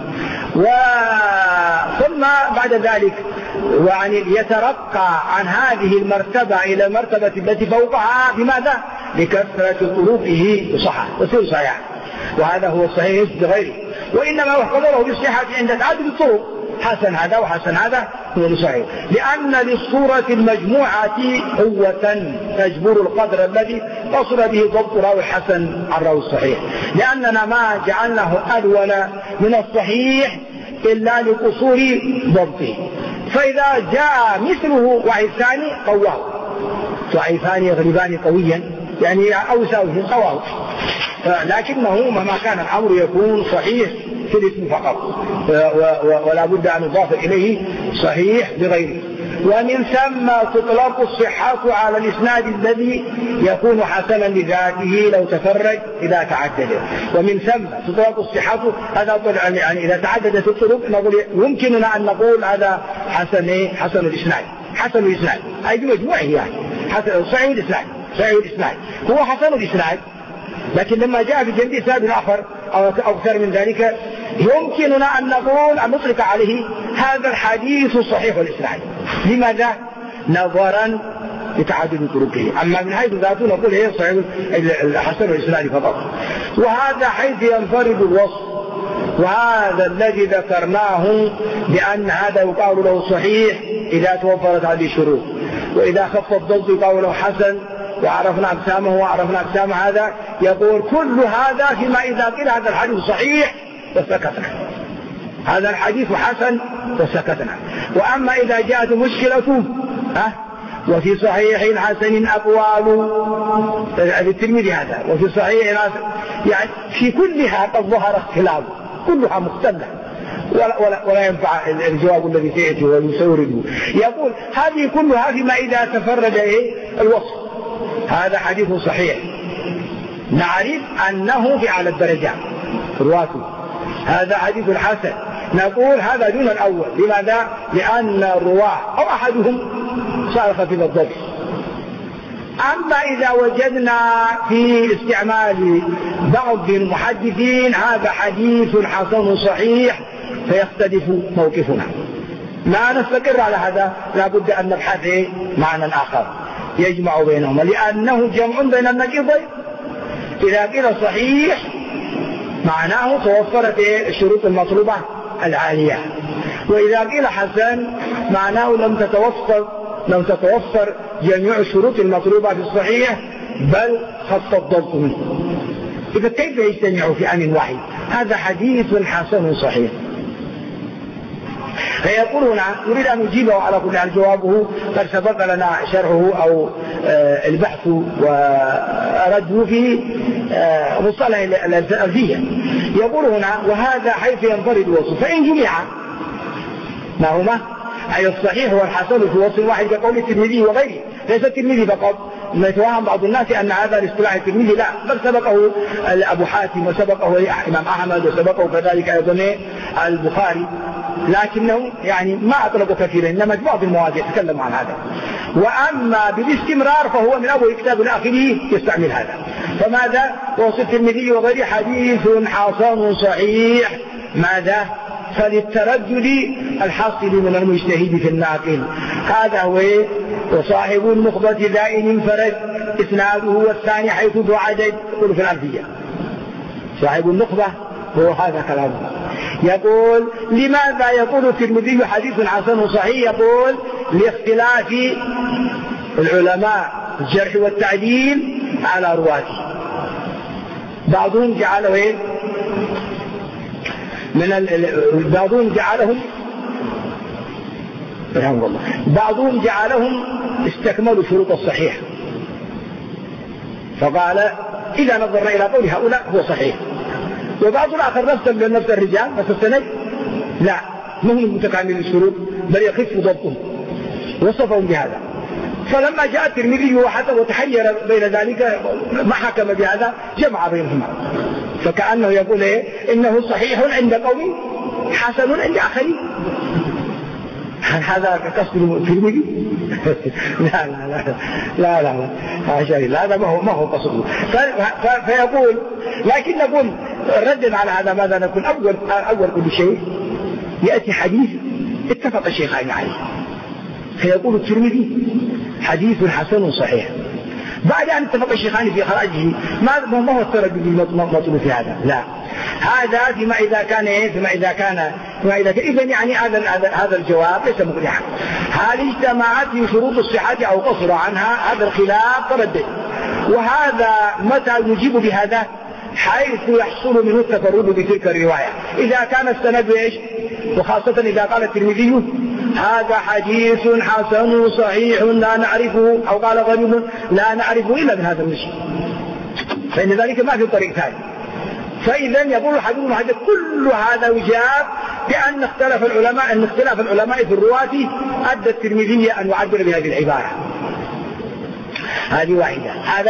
[SPEAKER 1] ثم بعد ذلك يعني يترقى عن هذه المرتبة إلى المرتبة التي فوقها بماذا؟ بكثرة طرقه يصحح ويصير صحيح، وهذا هو الصحيح بغيره. وإنما يحفظه بالصحة عند تعدد الطرق، حسن هذا وحسن هذا هو صحيح، لأن للصورة المجموعة قوة تجبر القدر الذي تصل به ضبط راوي الحسن عن راوي الصحيح، لأننا ما جعلناه أدون من الصحيح إلا لقصور ضبطه. فإذا جاء مثله وعيثان قواه، ضعيفان يغلبان قويا يعني أو يساويه قواه، لكنه مهما كان الأمر يكون صحيح في الاسم فقط، ولا بد أن يضاف إليه صحيح بغيره. ومن ثم تطلق الصحة على الإسناد الذي يكون حسنا لذاته لو تفرج إذا تعدد. ومن ثم تطلق الصحة، هذا يعني إذا تعددت الطرق يمكننا أن نقول هذا حسن الإسناد، حسن الإسناد أي بمجموعه، يعني صحيح الإسناد، صحيح الإسناد هو حسن الإسناد. لكن لما جاء في جنب إسناد آخر أو أكثر من ذلك يمكننا أن نقول أن نطلق عليه هذا الحديث صحيح الإسناد. لماذا؟ نظرا لتعدد طرقه. أما من حيث ذاته نقول هي صحيح حسن الإسناد فقط. وهذا حيث ينفرد الوصف، وهذا الذي ذكرناه بأن هذا يقال له صحيح إذا توفرت هذه الشروط، وإذا خف الضبط يقال له حسن، وعرفنا أقسامه وعرفنا أقسام هذا. يقول كل هذا فيما إذا قيل هذا الحديث صحيح وسكتنا، هذا الحديث حسن وسكتنا. وأما إذا جاءت مشكلة وفي صحيح حسن أقوال للترمذي هذا، وفي صحيح يعني في كلها قد ظهر اختلاف، كلها مختلفة ولا ينفع الجواب الذي سيأتي ويسورده. يقول هذه كلها فيما إذا تفرد الوصف هذا حديث صحيح، نعرف أنه في أعلى الدرجات رواته، هذا حديث الحسن نقول هذا دون الأول. لماذا؟ لأن الرواه أو أحدهم صار خفيف الضبط أما إذا وجدنا في استعمال بعض المحدثين هذا حديث حسن صحيح فيختلف موقفنا، لا نستقر على هذا، لا بد أن نبحث معنى آخر يجمع بينهما، لأنه جمع بين النقيضين. إذا قيل صحيح معناه توفرت الشروط المطلوبة العالية، وإذا قيل حسن معناه لم تتوفر جميع الشروط المطلوبة في الصحيح بل خط الضبط منه. إذا كيف يجتمع في آن واحد؟ هذا حديث حسن صحيح. فيقول هنا نريد أن نجيبه على كل حال، جوابه قد سبق لنا شرحه أو البحث ورده في مصطلح الألفية. يقول هنا وهذا حيث ينفرد الوصف، فإن جمع ما هما أي الصحيح والحسن في وصف واحد كقول الترمذي وغيره، ليس الترمذي فقط، ما يتوهم بعض الناس أن هذا الاصطلاح الترمذي، لا، بل سبقه أبو حاتم وسبقه الإمام أحمد وسبقه كذلك أيضا البخاري، لكنه يعني ما أطلقوا كثيرا، إنما بعض المواضيع تكلموا عن هذا. وأما بالاستمرار فهو من أول كتاب لآخره يستعمل هذا. فماذا وصف الترمذي وغيره حديث حسن صحيح، ماذا؟ فللتردد الحاصل من المجتهد في الناقل، هذا هو. وصاحب النخبة دائم انفرد إسناده والثاني حيث ذو عدد، يقول في الألفية صاحب النخبة هو هذا كلامه. يقول لماذا يقول الترمذي حديث حسن صحيح؟ يقول لاختلاف العلماء الجرح والتعديل على رواته، بعضهم جعله بعضهم جعلهم استكملوا شروط الصحيح، فقال إذا نظرنا إلى قول هؤلاء هو صحيح. وبعض الآخر نفس الرجال نفس السند لا، هم متكامل الشروط بل يخف ضبطهم، وصفهم بهذا. فلما جاء الترمذي وتحير بين ذلك ما حكم بهذا، جمع بينهما، فكأنه يقول إنه صحيح عند قوم حسن عند آخرين. هذا قصد الترمذي؟ لا لا لا لا لا لا، هذا ما هو قصده. فيقول لكن نقول ردا على هذا ماذا نقول؟ أول كل شيء يأتي حديث اتفق الشيخان عليه، فيقول الترمذي حديث حسن صحيح، بعد أن اتفق الشيخان في إخراجه ما هو التردد المطلوب في هذا؟ لا، هذا فيما إذا كان إذا يعني هذا الجواب ليس مقنعا. هل اجتمعت في شروط الصحة أو قصر عنها؟ هذا الخلاف تردد، وهذا متى نجيب بهذا؟ حيث يحصل منه التفرد بتلك الرواية، إذا كان السند إيش؟ وخاصة إذا قال الترمذي هذا حديث حسن صحيح لا نعرفه، أو قال غريب لا نعرفه إلا من هذا الوجه، فإن ذلك ما في طريق ثاني. فإذا يقول الحديث المحدث كل هذا يجاب بأن اختلاف العلماء في الرواة أدى الترمذي أن يعبر بهذه العبارة. هذه واحدة. هذا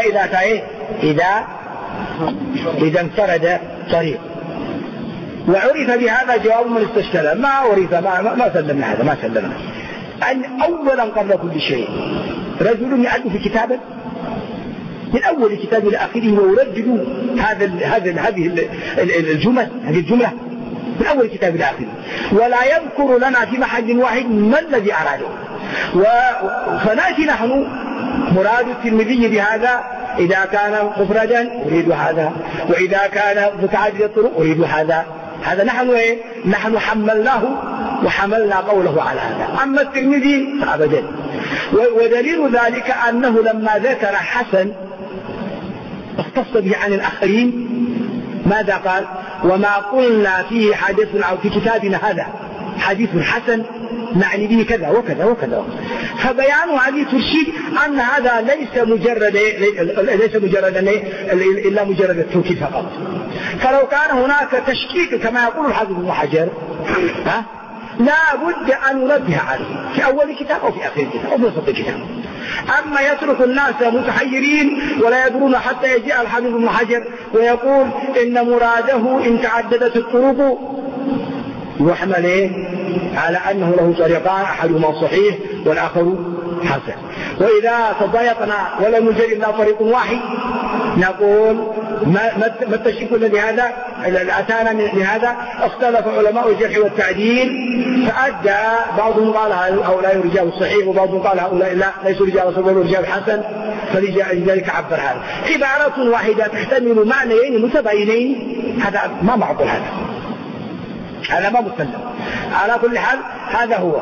[SPEAKER 1] إذا انفرد طريق. وعرف بهذا جواب من استشكل، ما عرف ما سلمنا هذا، ما سلمنا أن أولا قبل كل شيء رجل يعد في كتابه من أول كتاب إلى آخره ويردد هذه الجملة من أول كتاب إلى آخره، ولا يذكر لنا في محل واحد ما الذي أراده. فنأتي نحن مراد الترمذي بهذا إذا كان مفردا أريد هذا، وإذا كان متعدد الطرق أريد هذا. هذا نحن حملناه وحملنا قوله على هذا. أما الترمذي فأبدا. ودليل ذلك أنه لما ذكر حسن اختص به عن الآخرين، ماذا قال؟ وما قلنا فيه حديث أو في كتابنا هذا حديث حسن نعني به كذا وكذا وكذا. فبيان هذه ترشيد أن هذا ليس مجرد إلا مجرد التوكيد فقط. فلو كان هناك تشكيك كما يقول الحافظ ابن حجر لا بد أن ننبه عليه في أول كتاب أو في آخر كتاب أو في وسط الكتاب. أما يترك الناس متحيرين ولا يدرون حتى يجيء الحافظ ابن حجر ويقول إن مراده إن تعددت الطرق يحمل على أنه له طريقان، أحدهما صحيح والآخر حسن. وإذا تضايقنا ولم يوجد إلا طريق واحد نقول ما التشكيك الذي هذا أتانا من هذا؟ اختلف علماء الجرح والتعديل فأدى بعضهم قال هؤلاء رجال صحيح وبعضهم قال هؤلاء لا ليسوا رجال صحيح ورجال حسن، فلذلك عبر هذا. عبارة واحدة تحتمل معنيين متباينين هذا ما معقول، هذا ما مسلم. على كل حال هذا هو.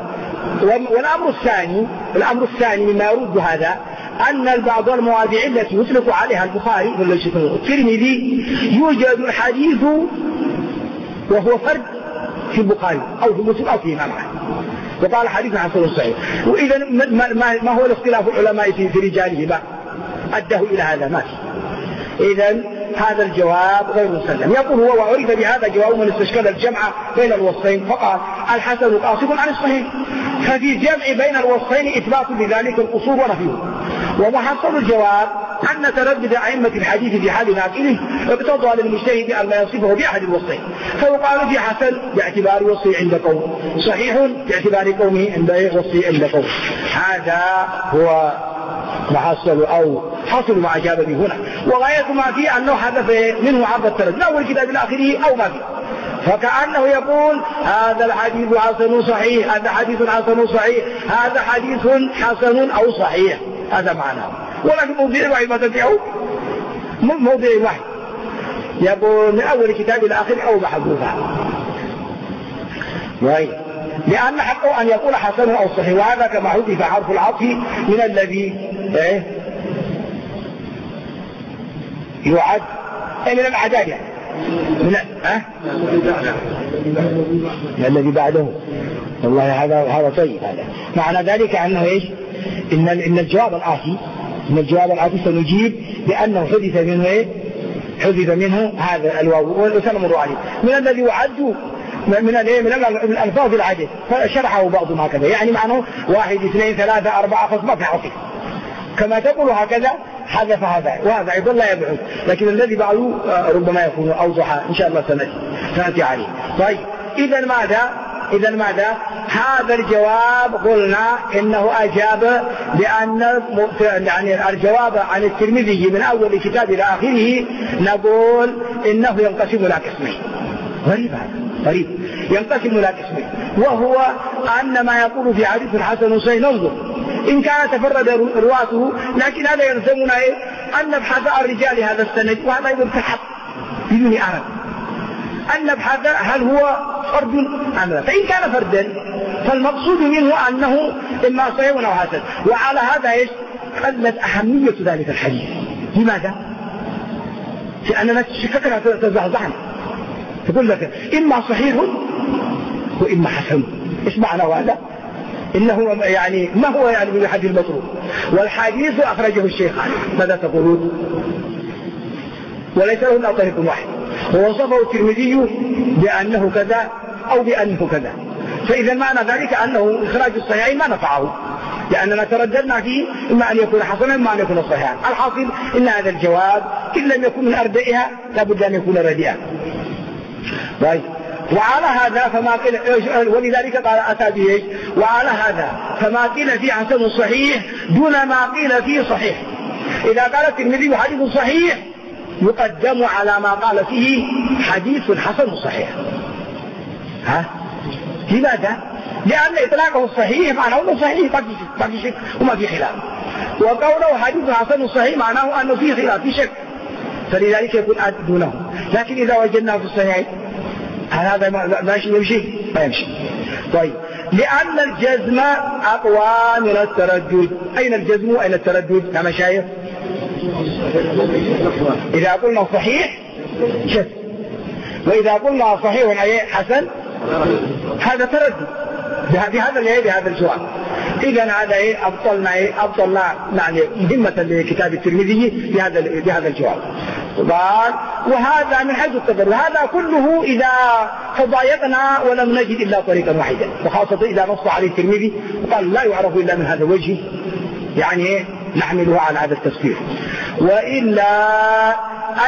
[SPEAKER 1] والأمر الثاني مما يرد هذا أن بعض المواضيع التي يطلق عليها البخاري والترمذي يوجد الحديث وهو فرد في البخاري أو في مسلم أو في إمام أحمد وقال حديث حسن صحيح. وإذا ما هو الاختلاف العلماء في رجاله ما أداه إلى هذا ما في. إذا هذا الجواب غير مسلم. يقول هو وعرف بهذا جواب من استشكل الجمع بين الوصفين فقال الحسن قاصد عن الصحيح، ففي الجمع بين الوصفين إثبات لذلك القصور ونفيه. ومحصل الجواب أن تردد أئمة الحديث في حال ناقله اقتضى للمجتهد أن لا يصفه بأحد الوصفين، فيقال في حسن باعتبار وصفه عند قوم، صحيح باعتبار قومه عند وصفه عند قوم. هذا هو محصل أو حصل ما أجاب به هنا. وغاية ما فيه أنه حدث منه عرض التردد أول الكتاب الآخره أو ما فيه، فكأنه يقول هذا الحديث حسن صحيح، هذا حديث حسن صحيح، هذا حديث حسن أو صحيح، هذا معناه. ولكن موضع واحد ما تبعه موضع واحد يقول من أول الكتاب الآخر أو محذوفة، لأن حقه أن يقول حسن أو صحيح، وهذا كما حذف حرف العطف من الذي يعد من الأعداد يعني من الذي بعده. والله هذا طيب. هذا معنى ذلك أنه إيش؟ إن الجواب الآتي سنجيب بأنه حذف منه هذا الواو وسنمر عليه من الذي يعد من الألفاظ العدد، فشرحه بعضهم هكذا يعني معناه 1 2 3 4 5 ما في عطف كما تقول هكذا حذف هذا وهذا أيضا لا يبعد، لكن الذي بعده ربما يكون أوضح إن شاء الله سنأتي عليه. طيب إذا ماذا؟ هذا الجواب قلنا إنه أجاب بأن يعني الجواب عن الترمذي من أول الكتاب إلى آخره نقول إنه ينقسم إلى قسمين. غريب ينقسم إلى قسمين، وهو أن ما يقول في حديث الحسن صحيح ننظر إن كان تفرد رواته، لكن هذا يلزمنا أن نبحث عن رجال هذا السند، وهذا أيضا تحت بدون أعلم أن نبحث هل هو فرد أم لا. فإن كان فردا فالمقصود منه أنه إما صحيح أو حسن، وعلى هذا قلت أهمية ذلك الحديث. لماذا؟ لأننا شككنا تزعزعنا تقول لك إما صحيح وإما حسن. إيش معنى هذا؟ إنه يعني ما هو يعني من الحديث المطلوب، والحديث أخرجه الشيخان ماذا تقولون؟ وليس له إلا طريق واحد، ووصفه الترمذي بأنه كذا أو بأنه كذا، فإذا معنى ذلك أنه إخراج الصحيحين ما نفعه، لأننا ترددنا فيه إما أن يكون حسنا إما أن يكون صحيحا. الحاصل إن هذا الجواب إن لم يكن من أردئها لابد أن يكون رديئا. طيب وعلى هذا فما قيل، ولذلك قال أتى به وعلى هذا فما قيل فيه حسن صحيح دون ما قيل فيه صحيح. إذا قال الترمذي حديث صحيح يقدم على ما قال فيه حديث حسن صحيح. لماذا؟ لأن إطلاقه الصحيح معناه أنه صحيح باقي شك وما في خلاف، وقوله حديث حسن صحيح معناه أنه فيه خلاف في شك، فلذلك يكون دونه. لكن إذا وجدناه في الصحيح هذا ما يمشي. طيب لأن الجزم أقوى من التردد. أين الجزم وأين التردد يا مشايخ؟ إذا قلنا صحيح جزم، وإذا قلنا صحيح أي حسن هذا تردد بهذا الجواب. إذا هذا أبطلنا يعني مهمة لكتاب الترمذي بهذا الجواب. وهذا من حيث التبرر، هذا كله إذا تضايقنا ولم نجد إلا طريقا واحدا، وخاصة إذا نص عليه الترمذي وقال لا يعرف إلا من هذا الوجه، يعني نحمله على هذا التفسير. وإلا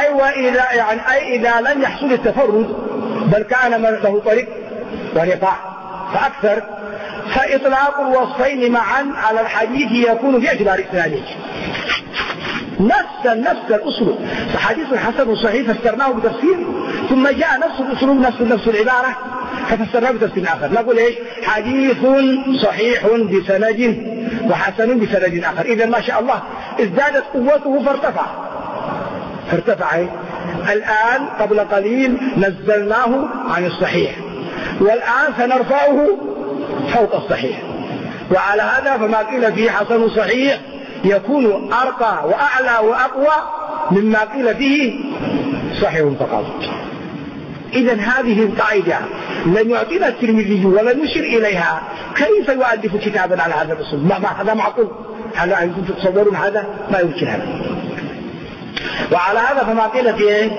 [SPEAKER 1] إذا لم يحصل التفرد بل كان له طريقان فأكثر، فإطلاق الوصفين معا على الحديث يكون باعتبار إسناده. نفس الأسلوب، فحديث حسن صحيح فسرناه بتفسير، ثم جاء نفس الأسلوب نفس العبارة ففسرناه بتفسير آخر. نقول إيش؟ حديث صحيح بسند وحسن بسند آخر. إذا ما شاء الله ازدادت قوته فارتفع. الآن قبل قليل نزلناه عن الصحيح، والآن سنرفعه فوق الصحيح. وعلى هذا فما قيل فيه حسن صحيح يكون أرقى وأعلى وأقوى مما قيل فيه صحيح فقط. إذا هذه القاعدة لن يعطينا الترمذي ولن يشير إليها. كيف يؤلف كتابا على هذا الأسلوب؟ هذا معقول؟ هل أنتم تتصورون هذا؟ ما يمكن هذا. وعلى هذا فما قيل فيه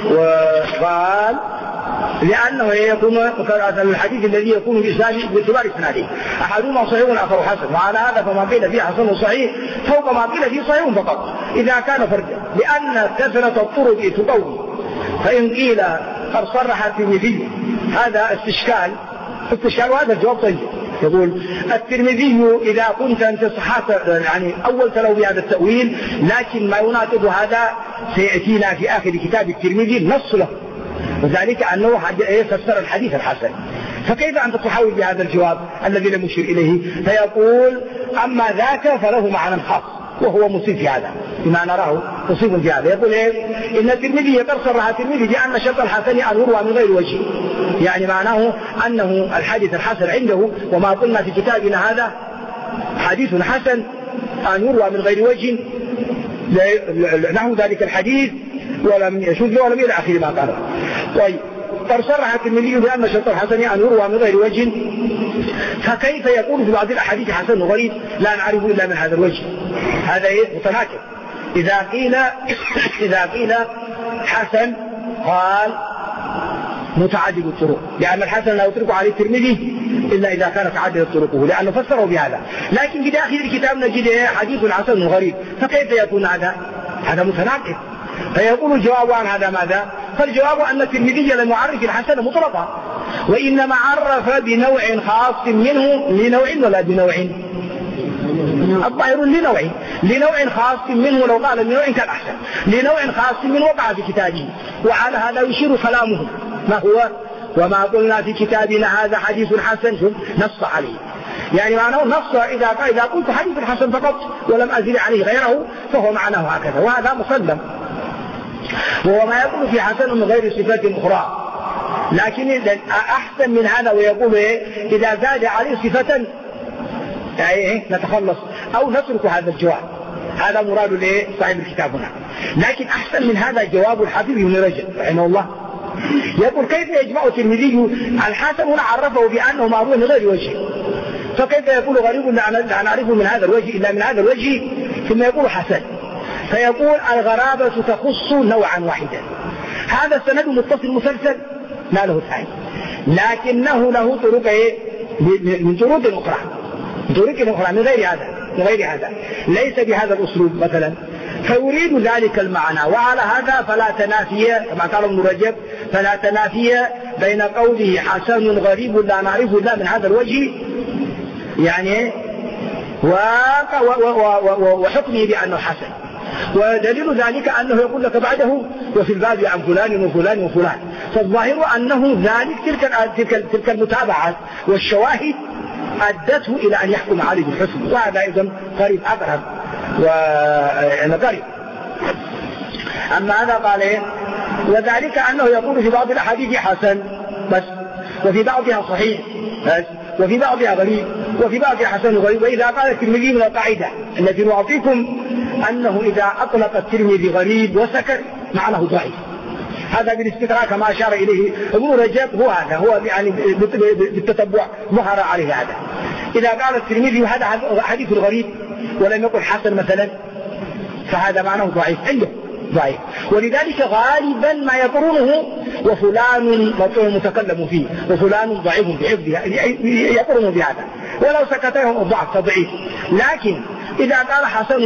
[SPEAKER 1] وقال لأنه يكون الحديث الذي يكون باعتبار إسناده أحدهما صحيح والآخر حسن. وعلى هذا فما قيل فيه حسن صحيح فوق ما قيل فيه صحيح فقط إذا كان فردا، لأن كثرة الطرق تقوي. فإن قيل قد صرح الترمذي هذا استشكال، وهذا الجواب طيب. يقول الترمذي إذا كنت أنت صحات يعني أول تلو بهذا التأويل، لكن ما يناقض هذا سيأتينا في آخر كتاب الترمذي نص له، وذلك أنه فسر الحديث الحسن. فكيف أنت تحاول بهذا الجواب الذي لم يشير إليه؟ فيقول أما ذاك فله معنى خاص وهو مصيب في هذا، بما نراه مصيب في هذا. يقول إن الترمذي قد صرح الترمذي بأن شرط الحسن أن يروى من غير وجه، يعني معناه أنه الحديث الحسن عنده، وما قلنا في كتابنا هذا حديث حسن أن يروى من غير وجه نحو ذلك الحديث ولم يشذ ولم إلى آخر ما قال. طيب قد صرح الترمذي بأن شرط الحسن أن يروى من غير وجه، فكيف يقول في بعض الأحاديث حسن غريب لا نعرف إلا من هذا الوجه؟ هذا متناقض. إذا قيل حسن قال متعدد الطرق، لأن الحسن لا يطلق عليه الترمذي إلا إذا كانت عدد طرقه، لأنه فسره بهذا. لكن في داخل الكتاب نجد حديث حسن غريب، فكيف يكون هذا متناقض؟ فيقول الجواب عن هذا ماذا؟ فالجواب أن الترمذي لم يعرف الحسن مطلقا، وإنما عرف بنوع خاص منه، لنوع ولا بنوع؟ الظاهر لنوع خاص منه، لو قال بنوع كان أحسن، لنوع خاص منه وقع في كتابه. وعلى هذا يشير كلامه ما هو؟ وما قلنا في كتابنا هذا حديث حسن نص عليه، يعني معناه نص إذا قلت حديث حسن فقط ولم أزل عليه غيره فهو معناه هكذا، وهذا مسلم. وهو ما يقول في حسن من غير صفات أخرى، لكن أحسن من هذا ويقول إذا زاد عليه صفة يعني نتخلص أو نترك هذا الجواب. هذا مراد صاحب الكتاب هنا. لكن أحسن من هذا جواب الحافظ ابن رجب رحمه الله، يقول كيف يجمع الترمذي الحسن هنا عرفه بأنه معروف من غير وجه، فكيف يقول غريب لا نعرفه من هذا الوجه إلا من هذا الوجه، ثم يقول حسن. فيقول الغرابة تخص نوعا واحدا، هذا السند متصل مسلسل ما له ثاني، لكنه له طرق من طرق أخرى من غير هذا ليس بهذا الأسلوب مثلا، فيريد ذلك المعنى. وعلى هذا فلا تنافي كما قال ابن رجب، فلا تنافي بين قوله حسن غريب لا نعرفه إلا من هذا الوجه يعني وحكمه بأنه حسن. ودليل ذلك أنه يقول لك بعده وفي الباب عن فلان وفلان وفلان، فالظاهر أنه ذلك تلك المتابعات والشواهد أدته إلى أن يحكم عليه بالحسن، وهذا أيضا قريب أقرب وقريب. أما هذا قال وذلك أنه يقول في بعض الأحاديث حسن بس، وفي بعضها صحيح بس، وفي بعضها غريب، وفي بعضها حسن غريب. وإذا قال الترمذي من القاعدة التي نعطيكم أنه إذا أطلق الترمذي غريب وسكت معناه ضعيف، هذا بالاستدراك كما أشار إليه ابن رجب، هو يعني بالتتبع ظهر عليه هذا. إذا قال الترمذي هذا حديث غريب ولم يقل حسن مثلا فهذا معناه ضعيف عنده ضعيف، ولذلك غالبا ما يقرونه وفلان متكلم فيه وفلان ضعيف بحفظه يقرن بهذا، ولو سكتهم الضعف فضعيف. لكن إذا قال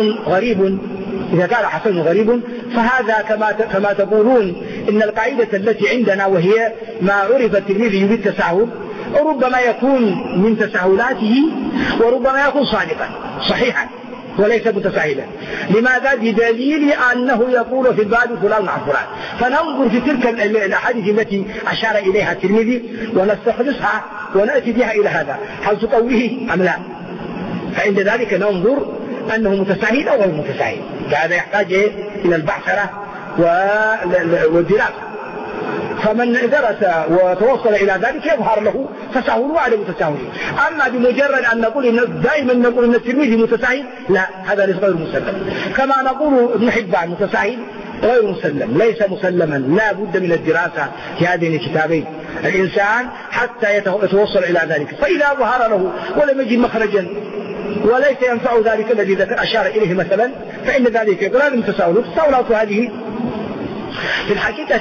[SPEAKER 1] حسن غريب فهذا كما تقولون إن القاعدة التي عندنا وهي ما عرف الترمذي بالتساهل ربما يكون من تساهلاته وربما يكون صادقا صحيحا وليس متساهلا. لماذا؟ بدليل أنه يقول في الباب فلان عن فلان. فننظر في تلك الأحاديث التي أشار إليها الترمذي ونستخلصها ونأتي بها إلى هذا، هل تقويه أم لا؟ فعند ذلك ننظر أنه متساهل أو غير متساهل. فهذا يحتاج إلى البعثرة والدراسة. فمن درس وتوصل إلى ذلك يظهر له تساهل وعدم تساهل. أما بمجرد أن نقول دائما نقول أن الترمذي متساهل، لا، هذا ليس غير مسلم. كما نقول ابن حبان متساهل غير مسلم، ليس مسلما، لا بد من الدراسة في هذين الكتابين الإنسان حتى يتوصل إلى ذلك. فإذا ظهر له ولم يجد مخرجا وليس ينفع ذلك الذي أشار إليه مثلا، فإن ذلك يقول هذا متساهل. التساهلات هذه في الحقيقة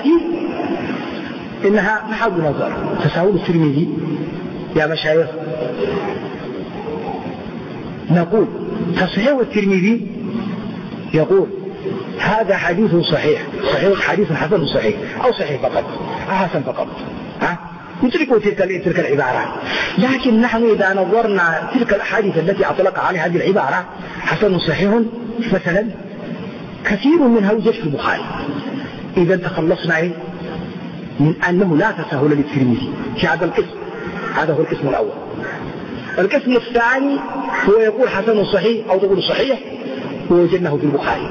[SPEAKER 1] إنها محل نظر. تساهل الترمذي يا مشايخ، نقول تصحيح الترمذي يقول هذا حديث صحيح، حديث حسن صحيح، أو صحيح فقط أو حسن فقط، نتركوا تلك العبارات. لكن نحن إذا نظرنا تلك الأحاديث التي أطلق عليها هذه العبارة حسن صحيح مثلا، كثير منها يوجد في البخاري. إذا تخلصنا من أنه لا تساهل للترمذي في هذا القسم. هذا هو القسم الأول. القسم الثاني هو يقول حسن صحيح أو تقول صحيح ووجدناه في البخاري.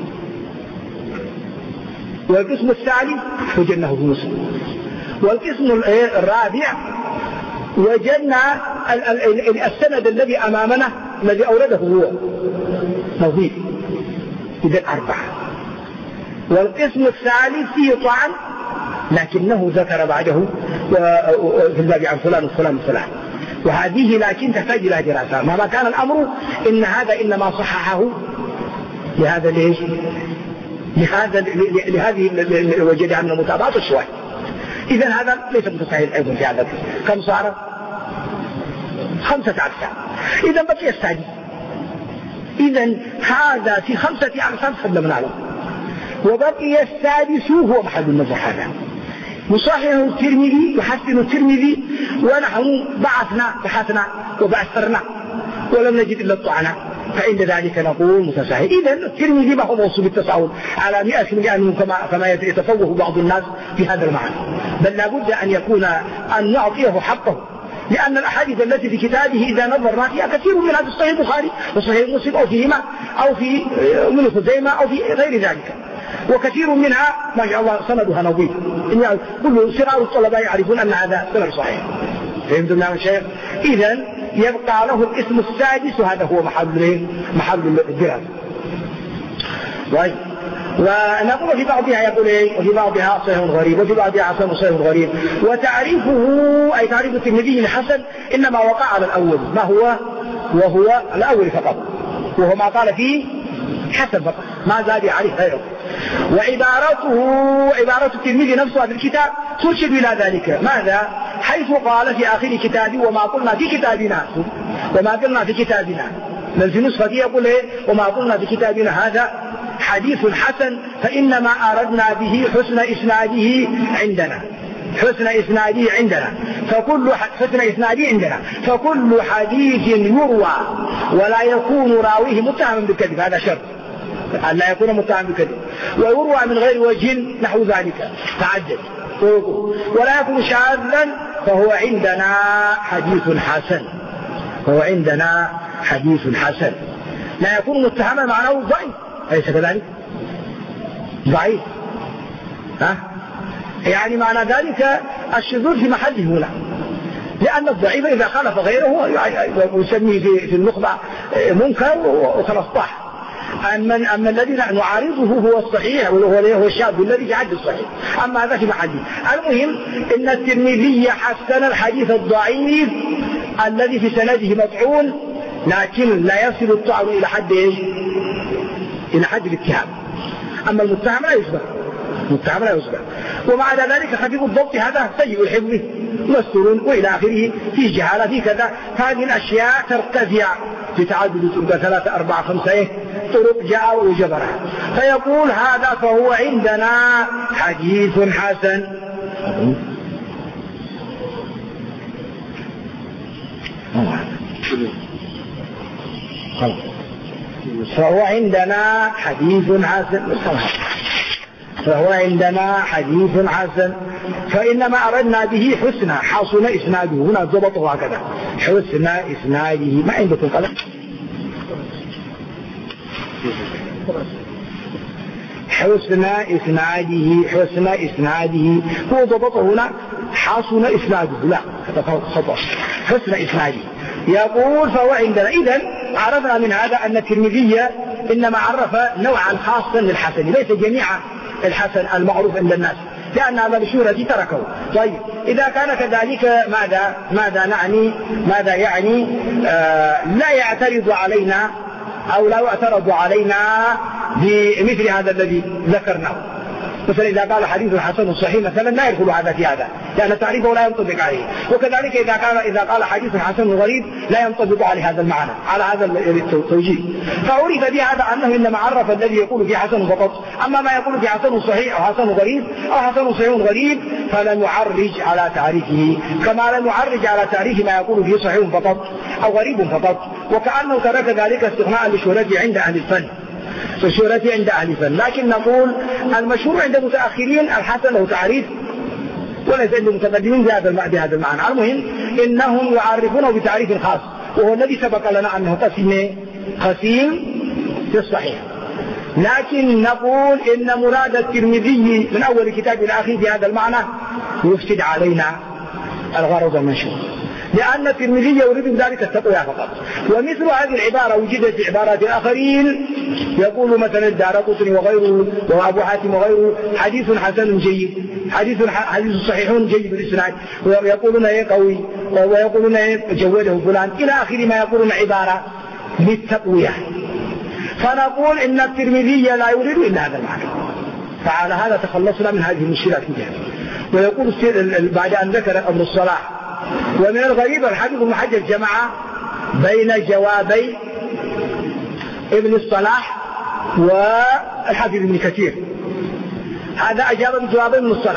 [SPEAKER 1] والقسم الثالث وجدناه في مسلم. والقسم الرابع وجدنا السند الذي أمامنا الذي أورده هو نظيف، إذا 4. والقسم الثالث فيه طعن لكنه ذكر بعده في الباب عن فلان وفلان وفلان، وهذه لكن تحتاج إلى دراسة. ما كان الأمر إن هذا إنما صححه لهذا ليش؟ لهذه وجد عن المتابعات الشواهد. إذن هذا ليس متساهل أيضا في هذا. كم صار؟ 5 أقسام. إذن بقي السادس. إذن هذا في 5 أقسام سلمنا له، وبقي السادس هو محل النظر. هذا يصحح الترمذي يحسن الترمذي، ونحن بحثنا وبعثرنا ولم نجد إلا الطعنة، فإن ذلك نقول متساهل. إذن الترمذي ما هو موصول بالتساهل على 100% كما يتفوه بعض الناس في هذا المعنى، بل لابد أن نعطيه حقه، لأن الأحاديث التي في كتابه إذا نظرنا فيها كثير منها في صحيح البخاري وصحيح مسلم أو فيهما أو في ابن خزيمة أو في غير ذلك، وكثير منها ما شاء الله سندها نظيف. كل صغار الطلباء يعرفون أن هذا سند صحيح. فهمتم يا شيخ؟ إذن يبقى له الاسم السادس، وهذا هو محل الدراسة. طيب، ونقول في بعضها يقول وفي بعضها صحيح غريب، وفي بعضها حسن صحيح غريب. وتعريفه أي تعريف الترمذي الحسن إنما وقع على الأول، ما هو وهو الأول فقط، وهو ما قال فيه حسن فقط، ما زاد عليه غيره. عبارة الترمذي نفسها في الكتاب ترشد إلى ذلك. ماذا؟ حيث قال في آخر كتابه وما قلنا في كتابنا بل في نسخة يقول وما قلنا في كتابنا هذا حديث حسن، فإنما أردنا به حسن إسناده عندنا. فكل حديث يروى ولا يكون راويه متهما بالكذب، هذا شرط أن لا يكون متهما بالكذب، ويروى من غير وجه نحو ذلك تعدد، ولا يكون شاذا، فهو عندنا حديث حسن. لا يكون متهما معناه ضعيف، أليس كذلك؟ ضعيف، يعني معنى ذلك الشذوذ في محله هنا، لأن الضعيف إذا خالف غيره يسميه في النخبة منكر وخلاص طاح. أما الذي نعارضه هو الصحيح وهو الشاذ الذي يعد الصحيح، أما هذا في محله. المهم إن الترمذي حسن الحديث الضعيف الذي في سنده مطعون، لكن لا يصل الطعن إلى حد الاتهام. أما المتهم لا يصبح، ومع ذلك خفيف الضبط هذا سيء الحفظ مستور وإلى آخره، في جهالة في كذا. هذه الأشياء ترتفع بتعدد 3 4 5 طرق جاء وجبرها، فيقول هذا فهو عندنا حديث حسن. فهو عندنا حديث حسن. فهو عندنا حديث حسن، فإنما أردنا به حسن حسن إسناده، هنا ضبطه هكذا حسن إسناده. ما عندكم قلم؟ حسن إسناده، حسن إسناده هو ضبطه هنا حسن إسناده، لا هذا خطأ، حسن إسناده. يقول فهو عندنا. إذن عرفنا من هذا أن الترمذي إنما عرف نوعا خاصا للحسن، ليس جميع الحسن المعروف عند الناس، لأن هذا بالشهرة تركه. طيب إذا كان كذلك ماذا يعني لا يعترض علينا أو لا يعترض علينا بمثل هذا الذي ذكرناه. مثلا إذا قال حديث حسن صحيح مثلا لا يدخل هذا في هذا، لأن تعريفه لا ينطبق عليه. وكذلك إذا قال حديث حسن غريب لا ينطبق على هذا المعنى، على هذا التوجيه. فعرف بهذا أنه إنما عرف الذي يقول في حسن فقط. أما ما يقول في حسن صحيح أو حسن غريب أو حسن صحيح غريب فلن يعرج على تعريفه، كما لن يعرج على تعريف ما يقول فيه صحيح فقط أو غريب فقط. وكأنه ترك ذلك استغناء لشهرته عند أهل الفن، فالشهرة عند أهل الفن. لكن نقول المشهور عند المتأخرين الحسن له تعريف، وليس عند المتقدمين بهذا المعنى. المهم إنهم يعرفونه بتعريف خاص، وهو الذي سبق لنا أنه قسيم في الصحيح. لكن نقول إن مراد الترمذي من أول كتاب إلى آخره بهذا المعنى يفسد علينا الغرض المنشور، لأن الترمذي يريد بذلك التقوية فقط. ومثل هذه العبارة وجدت في عبارات الآخرين، يقول مثلا الدارقطني وغيره وأبو حاتم وغيره حديث حسن جيد، حديث صحيح جيد الإسناد، ويقولون قوي، ويقولون جوده فلان إلى آخر ما يقولون عبارة للتقوية. فنقول إن الترمذي لا يريد إلا هذا المعنى، فعلى هذا تخلصنا من هذه المشكلات كلها. ويقول بعد أن ذكر ابن الصلاح ومن الغريب الحافظ ابن حجر جمع بين جوابي ابن الصلاح والحافظ ابن كثير. هذا أجاب بجواب ابن الصلاح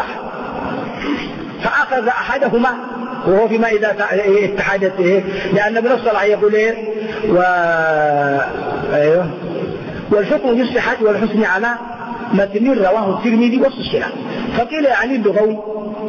[SPEAKER 1] فأخذ أحدهما وهو فيما إذا اتحدت لأن ابن الصلاح يقول والحكم بالصحة والحسن على متن رواه الترمذي والصحيح، فقيل يعني اللغوي،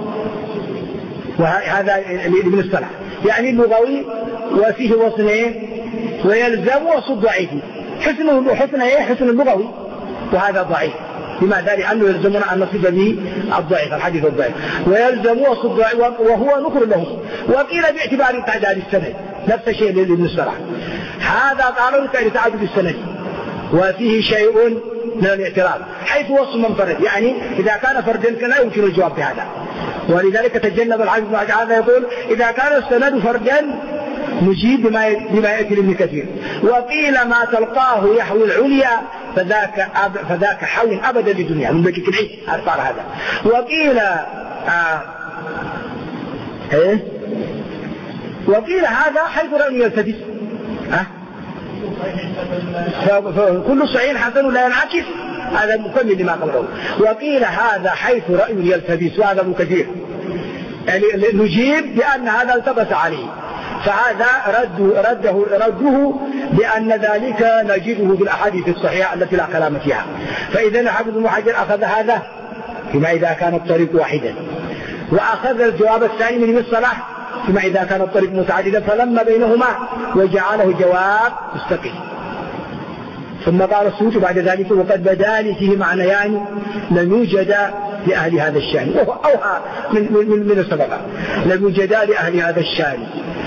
[SPEAKER 1] وهذا ابن الصلاح يعني اللغوي وفيه وصنين ويلزم وصد ضعيف. حسن اللغوي وهذا ضعيف. لماذا؟ لأنه يلزمنا أن نصف به الضعيف، الحديث الضعيف، ويلزم وصد ضعيف وهو نكر له. وقيل باعتبار تعداد السند، نفس الشيء لابن الصلاح. هذا قالوا لتعدد السند وفيه شيء من الاعتراض، حيث وصف منفرد، يعني إذا كان فردا لا يمكن الجواب بهذا. ولذلك تجنب الحافظ بن حجر يقول إذا كان السند فردا نجيب بما يأتي لابن كثير. وقيل ما تلقاه يحوي العليا فذاك حول أبدا للدنيا من بكي كنعي أرفع هذا. وقيل هذا حيث رأي يلتبس، فكل صحيح حسن لا ينعكس، هذا مكمل لما قبله. وقيل هذا حيث رأي يلتبس، وهذا ابن كثير، يعني نجيب بأن هذا التبس عليه، فهذا رده بأن ذلك نجده في الأحاديث الصحيحة التي لا كلام فيها. فإذا الحافظ ابن حجر أخذ هذا فيما إذا كان الطريق واحدا، وأخذ الجواب الثاني من ابن الصلاح فيما إذا كان الطريق متعددا، فلما بينهما وجعله جواب مستقيم. ثم قال السيوطي بعد ذلك وقد بدا لي فيه معنيان لم يوجد لأهل هذا الشأن، وهو أوحى من السبب، لم يوجد لأهل هذا الشأن،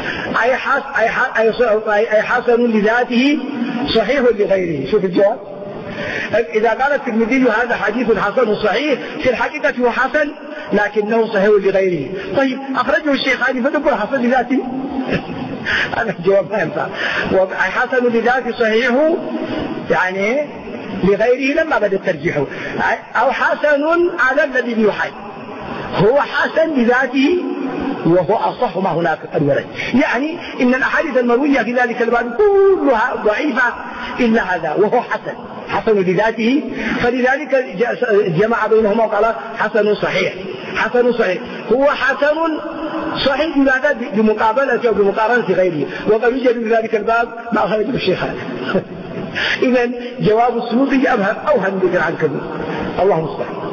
[SPEAKER 1] أي حسن لذاته صحيح لغيره. شوف الجواب، إذا قال الترمذي هذا حديث حسن صحيح في الحقيقة هو حسن لكنه صحيح لغيره. طيب أخرجه الشيخاني فتقول حسن لذاته هذا الجواب ما ينفع. حسن لذاته صحيح يعني لغيره لما بدأ ترجيحه، أو حسن على الذي بيحي، هو حسن لذاته وهو أصح ما هناك الورد. يعني إن الأحاديث المروية في ذلك الباب كلها ضعيفة إلا هذا، وهو حسن لذاته، فلذلك جمع بينهما وقال حسن صحيح. هو حسن صحيح بماذا؟ بمقابلة أو بمقارنة غيره، وقد يوجد في ذلك الباب ما أخرجه الشيخان. إذن جواب السيوطي أوهم بذل عن كبير، الله المستعان.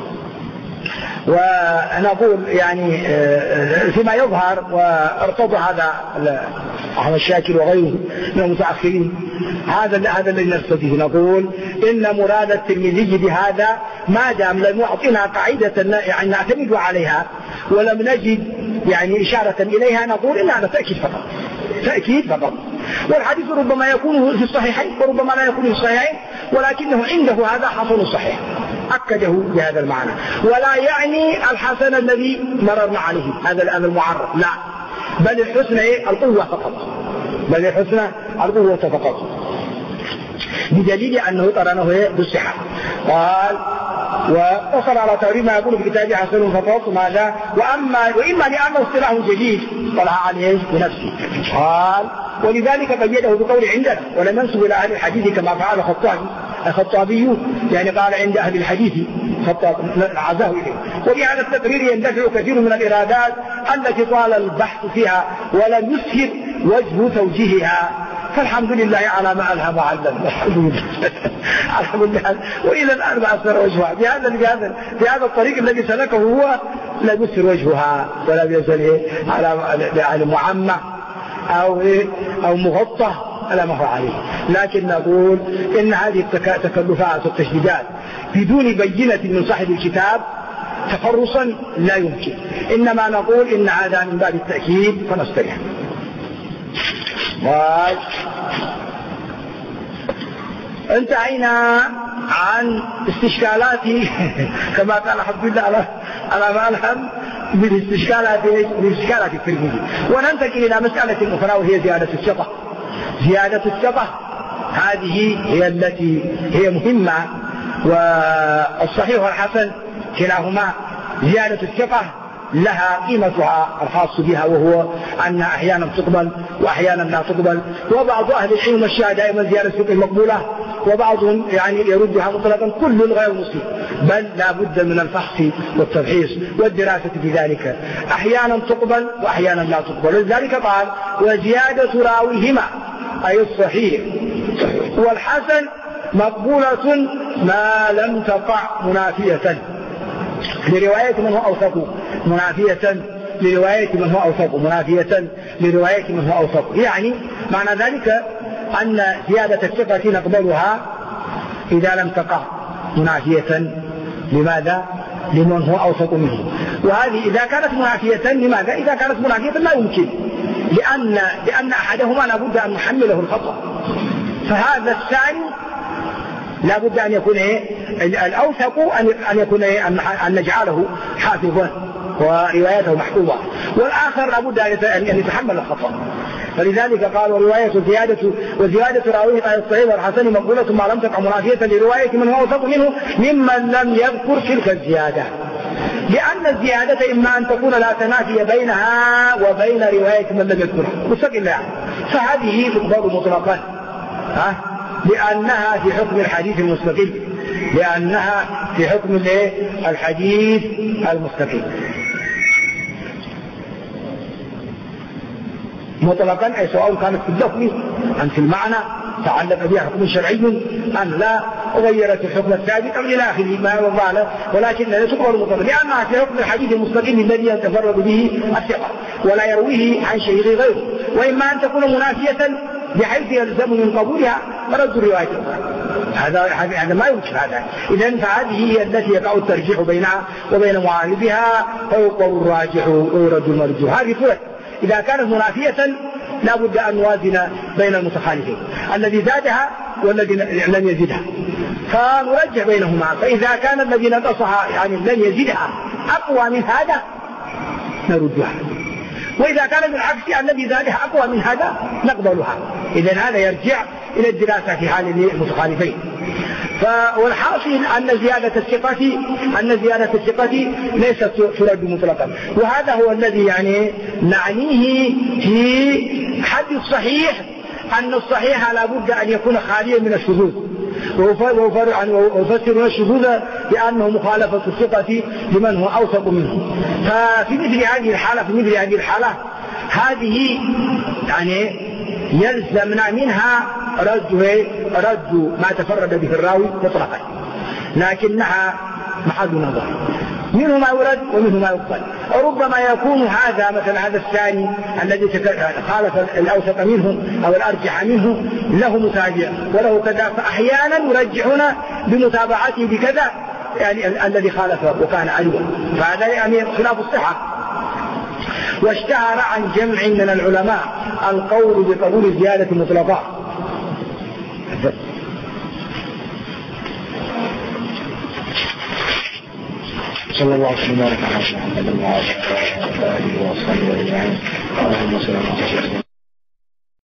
[SPEAKER 1] وأنا أقول يعني فيما يظهر، وارتضى هذا أحمد شاكر وغيره من المتأخرين، هذا الذي نرتضيه، نقول إن مراد الترمذي بهذا ما دام لم يعطينا قاعدة يعني نعتمد عليها ولم نجد يعني إشارة إليها، نقول إن هذا تأكيد فقط. والحديث ربما يكون في الصحيحين وربما لا يكون في الصحيحين، ولكنه عنده هذا حسن صحيح أكده بهذا المعنى، ولا يعني الحسن الذي مررنا عليه هذا المعرف، لا، بل الحسن القوة فقط، بل الحسن القوة فقط، بدليل أنه قرنه بالصحة. قال وأخر على تقريب ما يقول في كتابه حسن فقط ماذا؟ وإما لأنه اصطلاح جديد طلع عليه بنفسه. قال ولذلك قيده بقول عندنا، ولم ينسب إلى أهل الحديث كما فعل الخطابي، يعني قال عند أهل الحديث عزاه إليه. وبهذا التقرير يندفع كثير من الإرادات التي طال البحث فيها ولم يسهر وجه توجيهها، فالحمد لله على ما ألهم وعلم، الحمد لله الحمد لله. وإلى الآن ما أسر وجهها بهذا الطريق الذي سلكه هو لا يسر وجهها ولا يزل على معمى أو مغطى على ما هو عليه. لكن نقول إن هذه التكلفات والتشديدات بدون بينة من صاحب الكتاب تفرصا لا يمكن، إنما نقول إن هذا من باب التأكيد فنستريح. انتهينا عن استشكالات كما قال حفظ الله على ما ألهم بالاستشكالات الترمذي، وننتقل إلى مسألة أخرى وهي زيادة الثقة. هذه هي التي هي مهمة، والصحيح والحسن كلاهما زيادة الثقة لها قيمتها الخاص بها، وهو أن أحيانا تقبل وأحيانا لا تقبل. وبعض أهل العلم مشى دائما زيادة الثقة مقبولة، وبعضهم يعني يردها مطلقا كل غير مسلم، بل لا بد من الفحص والتفحيص والدراسة في ذلك، أحيانا تقبل وأحيانا لا تقبل. لذلك قال وزيادة راويهما أي الصحيح والحسن مقبولة ما لم تقع منافية لرواية من هو أوثق، منافية لرواية من هو أوثق، منافية لرواية من هو أوثق. يعني معنى ذلك أن زيادة الثقة نقبلها إذا لم تقع منافية لماذا؟ لمن هو أوثق منه. وهذه إذا كانت منافية لماذا؟ إذا كانت منافية لا يمكن، لأن أحدهما لا بد أن نحمله الخطأ، فهذا الثاني لا بد أن يكون الأوثق أن يكون أن نجعله حافظا وروايته محفوظة، والآخر لا بد أن يتحمل الخطأ. فلذلك قال وزيادة راويه على الصحيح والحسن مقبولة ما لم تقع منافية لرواية من هو أوثق منه ممن لم يذكر تلك الزيادة، لأن الزيادة إما أن تكون لا تنافي بينها وبين رواية من لم يذكرها مستقلة، فهذه تقبل مطلقا لأنها في حكم الحديث المستقل، لأنها في حكم الحديث المستقل مطلقا، أي سواء كانت في اللفظ أم في المعنى تعلق بها حكم شرعي أم لا، غيرت الحكم الثابت أو إلى آخره ما يوضع له، ولكن لا تقبل مطلقا لأنها في حكم الحديث المستقل الذي يتفرد به الثقة ولا يرويه عن شيء غيره، وإما أن تكون منافية بحيث يلزم من قبولها رد الرواية، هذا ما يمكن هذا. إذن فهذه هي التي يقع الترجيح بينها وبين معارضها، فيقبل الراجح ويرد المرجوح. هذه فرق إذا كانت منافية لا بد أن نوازن بين المتخالفين، الذي زادها والذي لم يزدها، فنرجح بينهما. فإذا كان الذي نقصها يعني لم يزدها أقوى من هذا نردها، وإذا كان بالعكس الذي زادها أقوى من هذا نقبلها. إذن هذا يرجع إلى الدراسة في حال المتخالفين. والحاصل أن زيادة الثقة ليست ترد مطلقا، وهذا هو الذي يعني نعنيه في حد الصحيح، أن الصحيح لا بد أن يكون خاليا من الشذوذ، ويفسر الشذوذ لأنه مخالفة الثقة لمن هو أوثق منه. ففي مثل هذه الحالة هذه يعني يلزمنا منها رد ما تفرد به الراوي مطلقا، لكنها محل نظر، منه ما يرد ومنه ما يقبل. ربما يكون هذا مثلا هذا الثاني الذي خالف الأوثق منه أو الأرجح منه له متابع وله كذا، فأحيانا يرجحون بمتابعته بكذا يعني الذي خالف وكان علوا، فهذا يعني خلاف الصحة. واشتهر عن جمع من العلماء القول بقبول زيادة مطلقة. صلى الله عليه وسلم وبارك على محمد وعلى آله وصحبه أجمعين. اللهم صل على محمد.